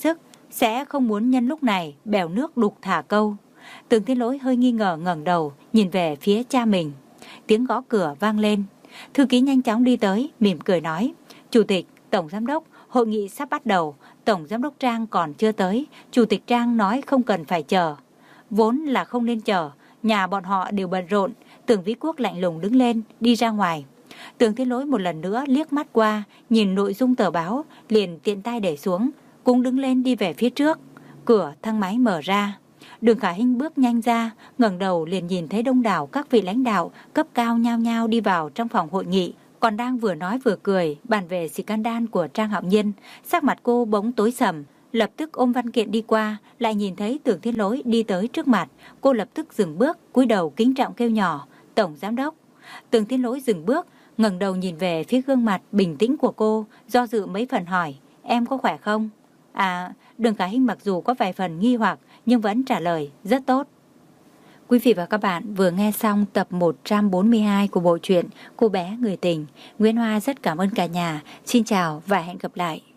sẽ không muốn nhân lúc này bèo nước đục thả câu. Tưởng Thiên Lỗi hơi nghi ngờ ngẩng đầu nhìn về phía cha mình. Tiếng gõ cửa vang lên. Thư ký nhanh chóng đi tới, mỉm cười nói: Chủ tịch, Tổng Giám đốc, hội nghị sắp bắt đầu. Tổng Giám đốc Trang còn chưa tới. Chủ tịch Trang nói không cần phải chờ. Vốn là không nên chờ, nhà bọn họ đều bận rộn. Tưởng Vĩ Quốc lạnh lùng đứng lên, đi ra ngoài. Tưởng Thiên Lỗi một lần nữa liếc mắt qua, nhìn nội dung tờ báo, liền tiện tay để xuống, cũng đứng lên đi về phía trước. Cửa thang máy mở ra. Đường Khả Hinh bước nhanh ra, ngẩng đầu liền nhìn thấy đông đảo các vị lãnh đạo cấp cao nhao nhao đi vào trong phòng hội nghị. Còn đang vừa nói vừa cười bàn về scandal của Trang Hạo Nhiên, sắc mặt cô bỗng tối sầm, lập tức ôm văn kiện đi qua, lại nhìn thấy Tưởng Thiên Lỗi đi tới trước mặt, cô lập tức dừng bước, cúi đầu kính trọng kêu nhỏ: Tổng Giám đốc. Tưởng Thiên Lỗi dừng bước, ngẩng đầu nhìn về phía gương mặt bình tĩnh của cô, do dự mấy phần hỏi: Em có khỏe không? À, Đường Khả Hinh mặc dù có vài phần nghi hoặc nhưng vẫn trả lời: Rất tốt. Quý vị và các bạn vừa nghe xong tập một trăm bốn mươi hai của bộ truyện Cô bé người tình. Nguyễn Hoa rất cảm ơn cả nhà. Xin chào và hẹn gặp lại.